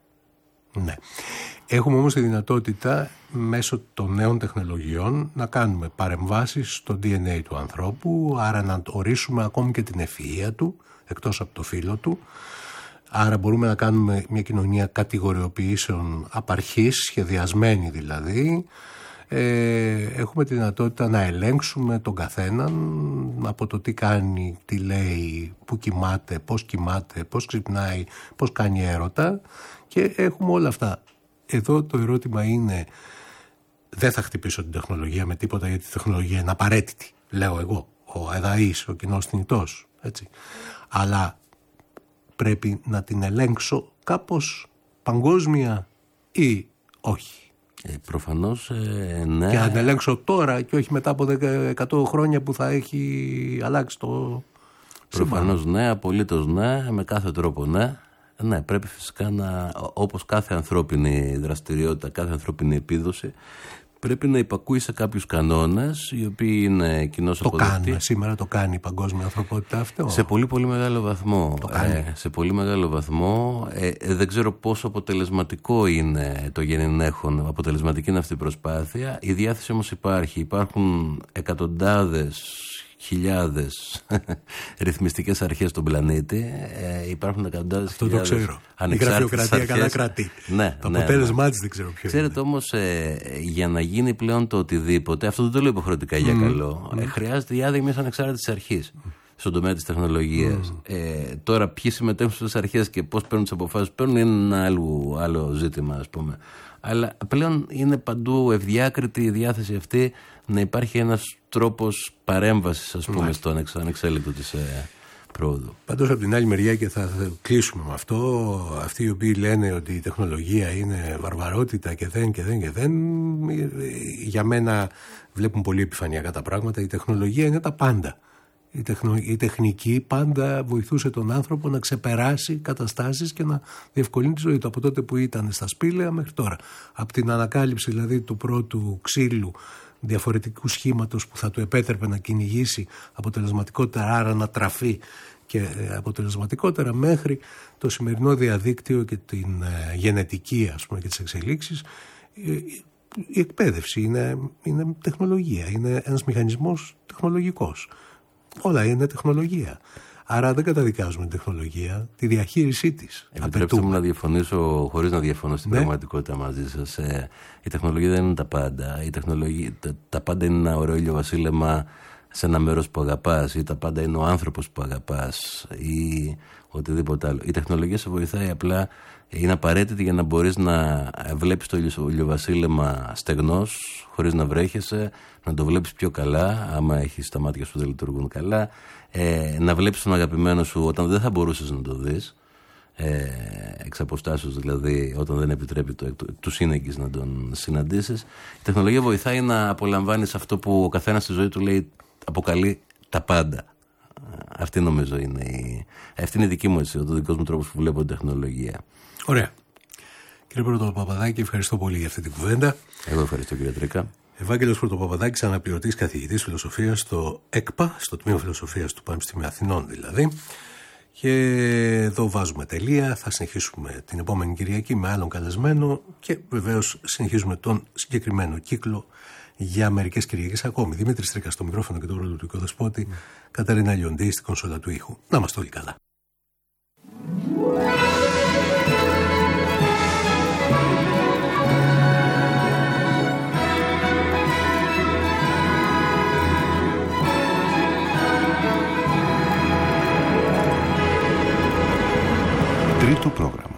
Ναι. Έχουμε όμως τη δυνατότητα μέσω των νέων τεχνολογιών να κάνουμε παρεμβάσεις στο ντι εν έι του ανθρώπου, άρα να ορίσουμε ακόμη και την ευφυΐα του, εκτός από το φύλο του. Άρα μπορούμε να κάνουμε μια κοινωνία κατηγοριοποιήσεων απαρχής, σχεδιασμένη δηλαδή. Ε, έχουμε τη δυνατότητα να ελέγξουμε τον καθέναν από το τι κάνει, τι λέει, πού κοιμάται, πώς κοιμάται, πώς ξυπνάει, πώς κάνει έρωτα, και έχουμε όλα αυτά. Εδώ το ερώτημα είναι, δεν θα χτυπήσω την τεχνολογία με τίποτα, γιατί η τεχνολογία είναι απαραίτητη, λέω εγώ, ο εδαής, ο κοινός θνητός, έτσι. Αλλά πρέπει να την ελέγξω κάπως παγκόσμια ή όχι? Ε, προφανώς ε, ναι. Και να την ελέγξω τώρα και όχι μετά από εκατό χρόνια που θα έχει αλλάξει το Προφανώς σύμπαν. Ναι, απολύτως ναι, με κάθε τρόπο ναι. Ναι, πρέπει φυσικά να, όπως κάθε ανθρώπινη δραστηριότητα, κάθε ανθρώπινη επίδοση, πρέπει να υπακούει σε κάποιους κανόνες, οι οποίοι είναι κοινώς αποδεκτοί. Το κάνει, σήμερα το κάνει η παγκόσμια ανθρωπότητα αυτό. Σε πολύ πολύ μεγάλο βαθμό. Το κάνει. Ε, σε πολύ μεγάλο βαθμό. Ε, ε, δεν ξέρω πόσο αποτελεσματικό είναι το γεννηνέχον, αποτελεσματική είναι αυτή η προσπάθεια. Η διάθεση όμως υπάρχει. Υπάρχουν εκατοντάδες, χιλιάδες ρυθμιστικές αρχές στον πλανήτη. Ε, υπάρχουν εκατοντάδες αυτό χιλιάδες. Αυτό το ξέρω. Η γραφειοκρατία αρχές. Καλά κρατεί. Ναι, το ναι, αποτέλεσμά ναι. της δεν ξέρω ποιο Ξέρετε είναι. όμως, ε, για να γίνει πλέον το οτιδήποτε, αυτό δεν το λέω υποχρεωτικά για mm. καλό, mm. Ε, χρειάζεται η άδεια μιας ανεξάρτητης αρχής στον τομέα της τεχνολογίας. Mm. Ε, τώρα, ποιοι συμμετέχουν στις αρχές και πώς παίρνουν τις αποφάσεις παίρνουν είναι ένα άλλο, άλλο ζήτημα, ας πούμε. Αλλά πλέον είναι παντού ευδιάκριτη η διάθεση αυτή να υπάρχει ένας τρόπος παρέμβασης, ας πούμε, στον ανεξέλεκτο της ε, πρόοδου. Πάντως από την άλλη μεριά, και θα κλείσουμε με αυτό, αυτοί οι οποίοι λένε ότι η τεχνολογία είναι βαρβαρότητα και δεν και δεν και δεν, για μένα βλέπουν πολύ επιφανειακά τα πράγματα. Η τεχνολογία είναι τα πάντα. Η, τεχνο, η τεχνική πάντα βοηθούσε τον άνθρωπο να ξεπεράσει καταστάσεις και να διευκολύνει τη ζωή του, από τότε που ήταν στα σπήλαια μέχρι τώρα. Από την ανακάλυψη δηλαδή του πρώτου ξύλου διαφορετικού σχήματος που θα του επέτρεπε να κυνηγήσει αποτελεσματικότερα, άρα να τραφεί και αποτελεσματικότερα, μέχρι το σημερινό διαδίκτυο και την ε, γενετική, ας πούμε, και τις εξελίξεις. Ε, η εκπαίδευση είναι, είναι τεχνολογία, είναι ένας μηχανισμός τεχνολογικός. Όλα είναι τεχνολογία. Άρα δεν καταδικάζουμε την τεχνολογία, τη διαχείρισή της. Επιτρέψτε μου να διαφωνήσω χωρίς να διαφωνώ στην ναι. πραγματικότητα μαζί σας. Ε, η τεχνολογία δεν είναι τα πάντα. Η τεχνολογία, τα, τα πάντα είναι ένα ωραίο ηλιοβασίλεμα σε ένα μέρος που αγαπάς, ή τα πάντα είναι ο άνθρωπος που αγαπάς, ή οτιδήποτε άλλο. Η τεχνολογία σε βοηθάει, απλά είναι απαραίτητη για να μπορείς να βλέπεις το ηλιοβασίλεμα στεγνός, χωρίς να βρέχεσαι, να το βλέπεις πιο καλά, άμα έχεις τα μάτια σου που δεν λειτουργούν καλά, ε, να βλέπεις τον αγαπημένο σου όταν δεν θα μπορούσες να το δεις, ε, εξ αποστάσεως δηλαδή, όταν δεν επιτρέπει το, το, του σύνεγγυς να τον συναντήσεις. Η τεχνολογία βοηθάει να απολαμβάνεις αυτό που ο καθένας στη ζωή του λέει, αποκαλεί τα πάντα. Αυτή νομίζω είναι η, αυτή είναι η δική μου, έτσι, ο δικός μου τρόπος που βλέπω την τεχνολογία. Ωραία. Κύριε Πρωτοπαπαδάκη, ευχαριστώ πολύ για αυτή την κουβέντα. Εγώ ευχαριστώ, κύριε Τρίκα. Ευάγγελος Πρωτοπαπαδάκης, αναπληρωτής καθηγητής φιλοσοφίας στο ΕΚΠΑ, στο Τμήμα Φιλοσοφίας του Πανεπιστημίου Αθηνών δηλαδή. Και εδώ βάζουμε τελεία. Θα συνεχίσουμε την επόμενη Κυριακή με άλλον καλεσμένο και βεβαίως συνεχίζουμε τον συγκεκριμένο κύκλο για μερικές Κυριακές ακόμη. Δημήτρης Τρίκας στο μικρόφωνο και το ρόλο του οικοδεσπότη, mm. Καταρίνα Λιοντή στην κονσόλα του ήχου. Να είμαστε όλοι καλά. Τρίτο πρόγραμμα.